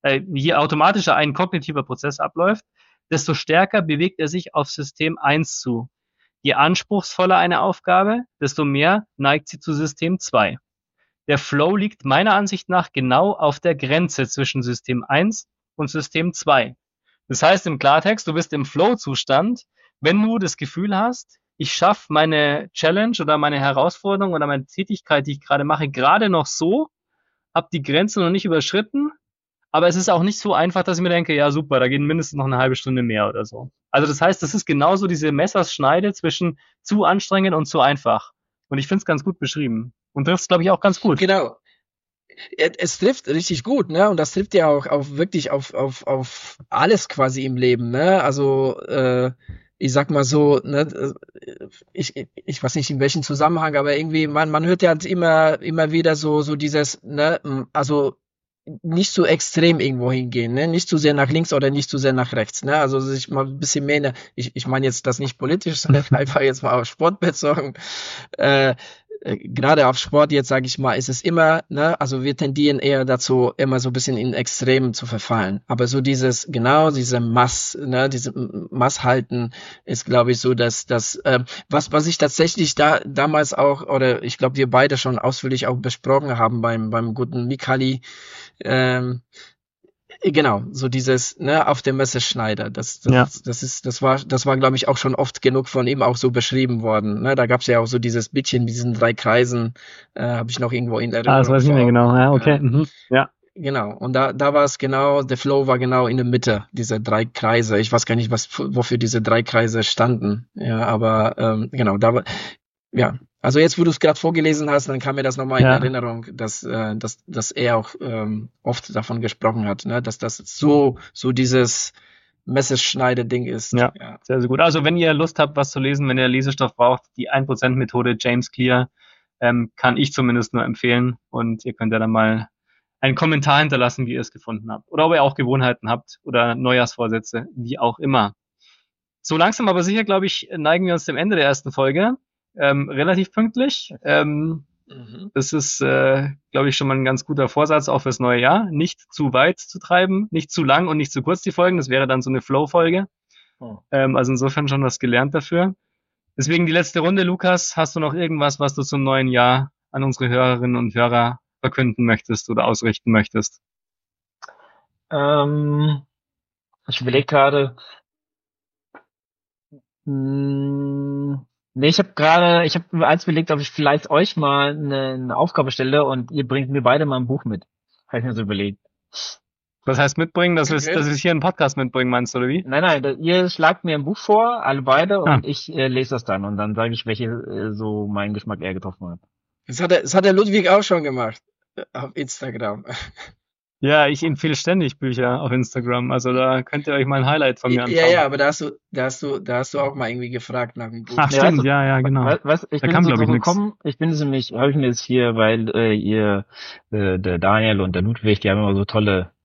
desto stärker bewegt er sich auf System 1 zu. Je anspruchsvoller eine Aufgabe, desto mehr neigt sie zu System 2. Der Flow liegt meiner Ansicht nach genau auf der Grenze zwischen System 1 und System 2. Das heißt im Klartext, du bist im Flow-Zustand, wenn du das Gefühl hast, ich schaffe meine Challenge oder meine Herausforderung oder meine Tätigkeit, die ich gerade mache, gerade noch so, habe die Grenze noch nicht überschritten, aber es ist auch nicht so einfach, dass ich mir denke, ja super, da geht mindestens noch eine halbe Stunde mehr oder so. Also das heißt, das ist genauso diese Messerschneide zwischen zu anstrengend und zu einfach. Und ich finde es ganz gut beschrieben. Und trifft es, glaube ich, auch ganz gut. Genau. Es trifft richtig gut, ne? Und das trifft ja auch wirklich auf alles quasi im Leben, ne? Also ich sag mal so, ne, ich weiß nicht in welchem Zusammenhang, aber irgendwie man hört ja halt immer wieder so dieses, ne, also nicht so extrem irgendwo hingehen, ne? Nicht zu sehr nach links oder nicht zu sehr nach rechts, ne? Also sich mal ein bisschen mehr, ich meine jetzt das nicht politisch, sondern einfach jetzt mal auf Sport bezogen. Gerade auf Sport jetzt, sage ich mal, ist es immer, ne, also wir tendieren eher dazu, immer so ein bisschen in Extremen zu verfallen. Aber so diese Masshalten ist, glaube ich, so, dass was ich tatsächlich damals auch, oder ich glaube, wir beide schon ausführlich auch besprochen haben beim guten Mihaly Ähm, genau, so dieses, ne, auf dem Messerschneider. Ja. Das war, glaube ich, auch schon oft genug von ihm auch so beschrieben worden. Ne, da gab es ja auch so dieses Bildchen mit diesen 3 Kreisen, habe ich noch irgendwo in Ah, das Erinnerung weiß ich nicht vor mehr Augen. genau. Ja, okay. Mhm. Ja. Genau, und da war es genau, der Flow war genau in der Mitte, diese 3 Kreise. Ich weiß gar nicht, wofür diese 3 Kreise standen. Ja, aber genau, ja. Also jetzt, wo du es gerade vorgelesen hast, dann kam mir das nochmal in Ja. Erinnerung, dass er auch oft davon gesprochen hat, ne, dass das so dieses Messerschneide-Ding ist. Ja. Ja. Sehr, sehr gut. Also wenn ihr Lust habt, was zu lesen, wenn ihr Lesestoff braucht, die 1% Methode James Clear, kann ich zumindest nur empfehlen. Und ihr könnt ja dann mal einen Kommentar hinterlassen, wie ihr es gefunden habt. Oder ob ihr auch Gewohnheiten habt oder Neujahrsvorsätze, wie auch immer. So langsam aber sicher, glaube ich, neigen wir uns dem Ende der ersten Folge. Relativ pünktlich. Mhm. Das ist, glaube ich, schon mal ein ganz guter Vorsatz auch fürs neue Jahr. Nicht zu weit zu treiben, nicht zu lang und nicht zu kurz die Folgen. Das wäre dann so eine Flow-Folge. Oh. Also insofern schon was gelernt dafür. Deswegen die letzte Runde, Lukas. Hast du noch irgendwas, was du zum neuen Jahr an unsere Hörerinnen und Hörer verkünden möchtest oder ausrichten möchtest? Ähm, Ich überlege gerade, nee, ich habe eins überlegt, ob ich vielleicht euch mal eine Aufgabe stelle und ihr bringt mir beide mal ein Buch mit. Habe ich mir so überlegt. Was heißt mitbringen? Okay. Dass wir hier einen Podcast mitbringen, meinst du, oder wie? Nein, nein, ihr schlagt mir ein Buch vor, alle beide, Ah, und ich lese das dann und dann sage ich, welche so meinen Geschmack eher getroffen hat. Das hat der Ludwig auch schon gemacht auf Instagram. ja, ich empfehle ständig Bücher auf Instagram. Also da könnt ihr euch mal ein Highlight von mir Ja, anschauen. ja, aber da hast du auch mal irgendwie gefragt nach dem Buch. Ach, Ja, weißt stimmt, du, ja, genau. ich Da bin kam, so glaube ich, drauf nix. gekommen, habe ich mir jetzt hier, weil der Daniel und der Ludwig, die haben immer so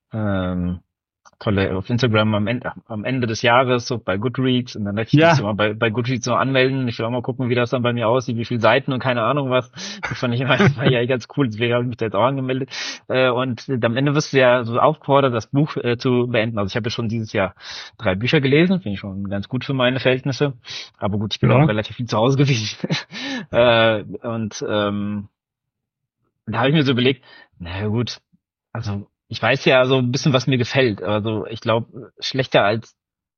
tolle auf Instagram am Ende des Jahres, so bei Goodreads, und dann möchte ich das Ja, immer bei Goodreads so anmelden. Ich will auch mal gucken, wie das dann bei mir aussieht, wie viele Seiten und keine Ahnung was. Das fand ich immer ja ganz cool, deswegen habe ich mich da jetzt auch angemeldet. Und am Ende wirst du ja so aufgefordert, das Buch zu beenden. Also ich habe ja schon dieses Jahr 3 Bücher gelesen, finde ich schon ganz gut für meine Verhältnisse. Aber gut, ich bin auch ja. relativ viel zu Hause gewesen. Und da habe ich mir so überlegt, naja gut, also ich weiß ja so ein bisschen, was mir gefällt. Also ich glaube, schlechter als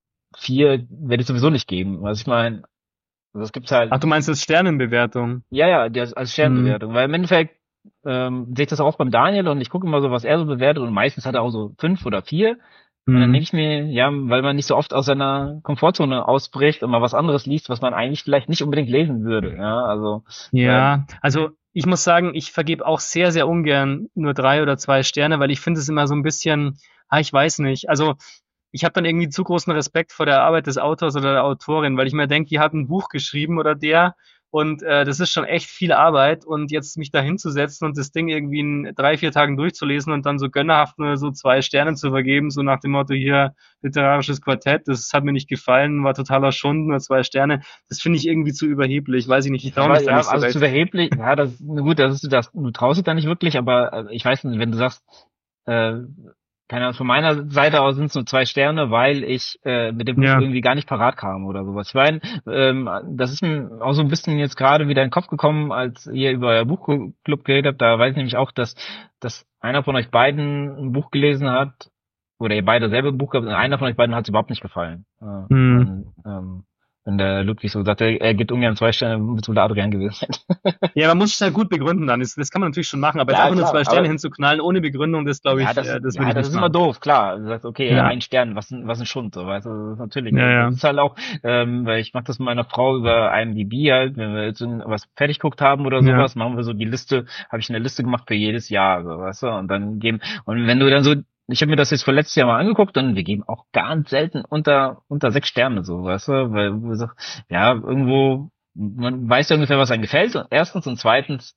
4 werde ich sowieso nicht geben. Was ich meine, also es gibt halt, Ach, du meinst jetzt Sternenbewertung? ja, der als Hm, Sternbewertung. Weil im Endeffekt sehe ich das auch beim Daniel und ich gucke immer so, was er so bewertet, und meistens hat er auch so 5 oder 4. Und dann hm. denke ich mir, ja, weil man nicht so oft aus seiner Komfortzone ausbricht und mal was anderes liest, was man eigentlich vielleicht nicht unbedingt lesen würde. Ja, also, weil, Ja, also ich muss sagen, ich vergebe auch sehr, sehr ungern nur 3 oder 2 Sterne, weil ich finde es immer so ein bisschen, ich weiß nicht. Also ich habe dann irgendwie zu großen Respekt vor der Arbeit des Autors oder der Autorin, weil ich mir denke, die hat ein Buch geschrieben oder der und das ist schon echt viel Arbeit und jetzt mich da hinzusetzen und das Ding irgendwie in 3, 4 Tagen durchzulesen und dann so gönnerhaft nur so 2 Sterne zu vergeben, so nach dem Motto hier literarisches Quartett, das hat mir nicht gefallen, war totaler Schund, nur 2 Sterne, das finde ich irgendwie zu überheblich, weiß ich nicht, ich traue aber mich da ja, nicht so also zu recht. überheblich, ja, das na gut, du traust dich da nicht wirklich, aber ich weiß nicht, wenn du sagst, äh, keine Ahnung, von meiner Seite aus sind es nur 2 Sterne, weil ich mit dem Buch Ja, irgendwie gar nicht parat kam oder sowas. Ich meine, das ist mir auch so ein bisschen jetzt gerade wieder in den Kopf gekommen, als ihr über euer Buchclub geredet habt. Da weiß ich nämlich auch, dass einer von euch beiden ein Buch gelesen hat, oder ihr beide selber ein Buch gehabt, und einer von euch beiden hat es überhaupt nicht gefallen. hm. Und wenn der Ludwig so sagt, er gibt ungern 2 Sterne, wird es wohl der Adrian gewesen sein. Ja, man muss es halt gut begründen dann. Das kann man natürlich schon machen, aber jetzt Ja, einfach nur klar, 2 Sterne aber hinzuknallen ohne Begründung, das glaube ich, das würde ja, ich das nicht ist immer machen. doof, klar. Du sagst, okay, Ja, 1 Stern, was ein Schund, so, weißt du, das ist natürlich. ja, Das ja, ist halt auch, weil ich mache das mit meiner Frau über IMDb halt, wenn wir jetzt was fertig geguckt haben oder ja. sowas, machen wir so die Liste, habe ich eine Liste gemacht für jedes Jahr, so, weißt du, und dann geben, und wenn du dann so, ich habe mir das jetzt vor letztes Jahr mal angeguckt und wir geben auch ganz selten unter 6 Sterne, so, weißt du, weil wir so, ja, irgendwo, man weiß ja ungefähr, was einem gefällt, und erstens, und zweitens,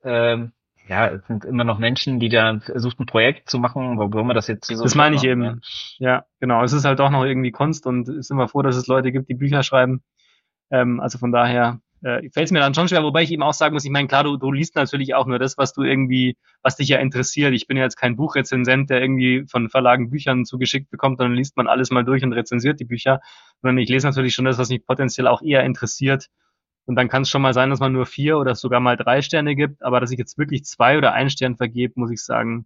ja, es sind immer noch Menschen, die da versucht, ein Projekt zu machen, warum wir das jetzt hier so Das schlecht meine ich machen, ja. eben. Ja, genau. Es ist halt auch noch irgendwie Kunst und sind wir froh, dass es Leute gibt, die Bücher schreiben. Also von daher fällt es mir dann schon schwer, wobei ich eben auch sagen muss, ich meine, klar, du liest natürlich auch nur das, was du irgendwie, was dich ja interessiert. Ich bin ja jetzt kein Buchrezensent, der irgendwie von Verlagen Büchern zugeschickt bekommt, dann liest man alles mal durch und rezensiert die Bücher, sondern ich lese natürlich schon das, was mich potenziell auch eher interessiert. Und dann kann es schon mal sein, dass man nur 4 oder sogar mal 3 Sterne gibt, aber dass ich jetzt wirklich 2 oder 1 Stern vergebe, muss ich sagen,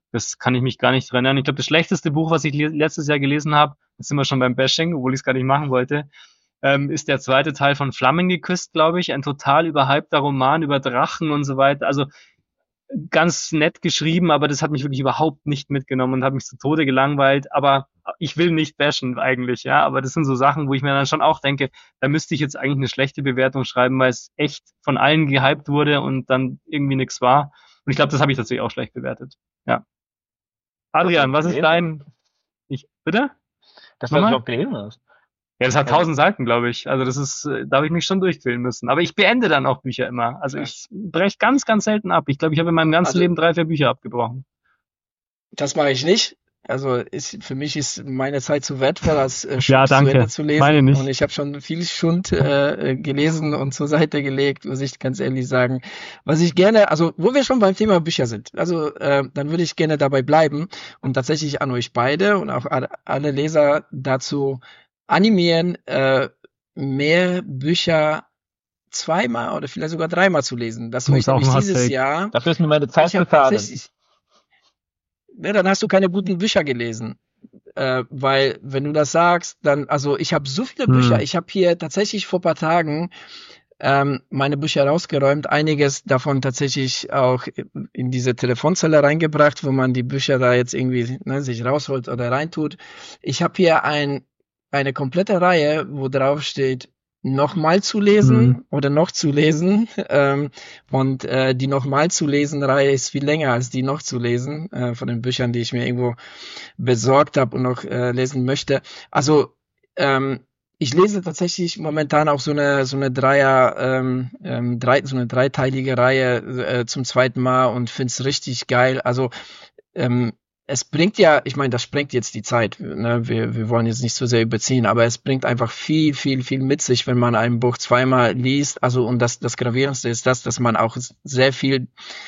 Das kann ich mich gar nicht dran erinnern. Ich glaube, das schlechteste Buch, was ich letztes Jahr gelesen habe, jetzt sind wir schon beim Bashing, obwohl ich es gar nicht machen wollte, ist der zweite Teil von Flammen geküsst, glaube ich. Ein total überhypter Roman über Drachen und so weiter. Also ganz nett geschrieben, aber das hat mich wirklich überhaupt nicht mitgenommen und hat mich zu Tode gelangweilt. Aber ich will nicht bashen eigentlich, ja. Aber das sind so Sachen, wo ich mir dann schon auch denke, da müsste ich jetzt eigentlich eine schlechte Bewertung schreiben, weil es echt von allen gehypt wurde und dann irgendwie nichts war. Und ich glaube, das habe ich tatsächlich auch schlecht bewertet. Ja. Adrian, was ist dein... Bitte? Das, was du auch gelesen hast. Ja, das hat 1000 Seiten, glaube ich. Also das ist, da habe ich mich schon durchquälen müssen. Aber ich beende dann auch Bücher immer. Also ich breche ganz, ganz selten ab. Ich glaube, ich habe in meinem ganzen Leben 3, 4 Bücher abgebrochen. Das mache ich nicht. Also für mich ist meine Zeit zu wertvoll, als Ja, zu Ende danke. zu lesen. Meine nicht. Und ich habe schon viel Schund gelesen und zur Seite gelegt, muss ich ganz ehrlich sagen. Was ich gerne, also wo wir schon beim Thema Bücher sind, also dann würde ich gerne dabei bleiben und tatsächlich an euch beide und auch alle Leser dazu animieren, mehr Bücher zweimal oder vielleicht sogar dreimal zu lesen. Das Das euch ist auch nämlich ein Hot dieses Take. Jahr. Dafür ist mir meine Zeit Ich habe bezahlt. tatsächlich, ne, dann hast du keine guten Bücher gelesen. Weil, wenn du das sagst, dann, also ich habe so viele Bücher. Ich habe hier tatsächlich vor paar Tagen meine Bücher rausgeräumt, einiges davon tatsächlich auch in diese Telefonzelle reingebracht, wo man die Bücher da jetzt irgendwie sich rausholt oder reintut. Ich habe hier eine komplette Reihe, wo drauf steht, nochmal zu lesen oder noch zu lesen. Und die nochmal zu lesen Reihe ist viel länger als die noch zu lesen von den Büchern, die ich mir irgendwo besorgt habe und noch lesen möchte. Also ich lese tatsächlich momentan auch so eine so eine dreiteilige Reihe zum zweiten Mal und find's richtig geil. Also es bringt ja, ich meine, das sprengt jetzt die Zeit, ne? Wir wollen jetzt nicht so sehr überziehen, aber es bringt einfach viel, viel, viel mit sich, wenn man ein Buch zweimal liest. Also und das Gravierendste ist das, dass man auch sehr viel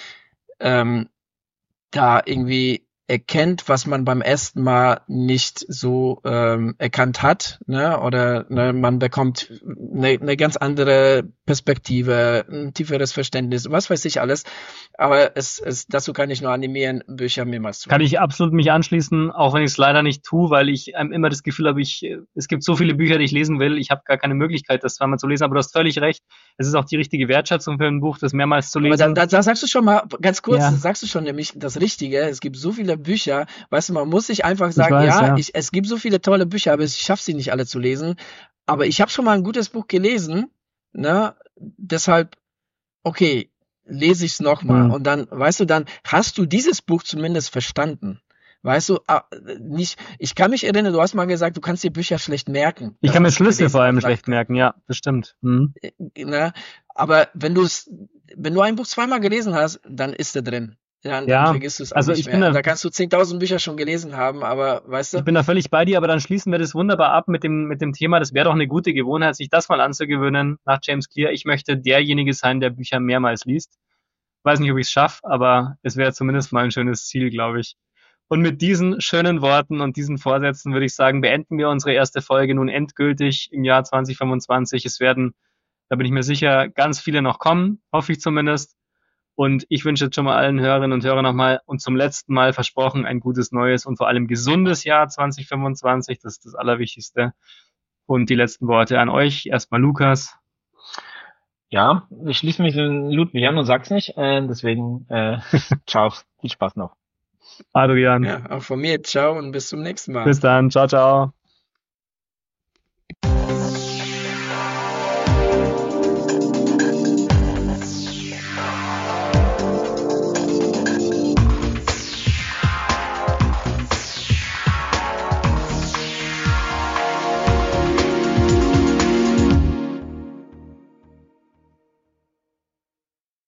da irgendwie erkennt, was man beim ersten Mal nicht so erkannt hat, ne? Oder ne, man bekommt eine ganz andere Perspektive, ein tieferes Verständnis, was weiß ich alles. Aber dazu kann ich nur animieren, Bücher mehrmals zu lesen. Kann ich absolut mich anschließen, auch wenn ich es leider nicht tue, weil ich immer das Gefühl habe, es gibt so viele Bücher, die ich lesen will, ich habe gar keine Möglichkeit, das zweimal zu lesen, aber du hast völlig recht. Es ist auch die richtige Wertschätzung für ein Buch, das mehrmals zu lesen. Aber da sagst du schon mal, ganz kurz, sagst du schon nämlich das Richtige. Es gibt so viele Bücher, weißt du, man muss sich einfach sagen, es gibt so viele tolle Bücher, aber ich schaffe sie nicht alle zu lesen. Aber ich habe schon mal ein gutes Buch gelesen, ne? Deshalb, okay, lese ich es nochmal. Und dann, weißt du, dann hast du dieses Buch zumindest verstanden. Weißt du, nicht, ich kann mich erinnern, du hast mal gesagt, du kannst dir Bücher schlecht merken. Ich kann mir Schlüssel vor allem schlecht merken, ja, bestimmt. Ne? Aber wenn du ein Buch zweimal gelesen hast, dann ist er drin. Dann vergisst du es auch nicht mehr. Da kannst du 10.000 Bücher schon gelesen haben, aber weißt du? Ich bin da völlig bei dir, aber dann schließen wir das wunderbar ab mit dem Thema. Das wäre doch eine gute Gewohnheit, sich das mal anzugewöhnen nach James Clear. Ich möchte derjenige sein, der Bücher mehrmals liest. Weiß nicht, ob ich es schaffe, aber es wäre zumindest mal ein schönes Ziel, glaube ich. Und mit diesen schönen Worten und diesen Vorsätzen würde ich sagen, beenden wir unsere erste Folge nun endgültig im Jahr 2025. Es werden, da bin ich mir sicher, ganz viele noch kommen, hoffe ich zumindest. Und ich wünsche jetzt schon mal allen Hörerinnen und Hörern nochmal und zum letzten Mal versprochen ein gutes neues und vor allem gesundes Jahr 2025. Das ist das Allerwichtigste. Und die letzten Worte an euch. Erstmal Lukas. Ja, ich schließe mich in Ludwig an und sag's nicht. Deswegen, ciao, viel Spaß noch. Adrian. Ja, auch von mir, ciao und bis zum nächsten Mal. Bis dann, ciao, ciao.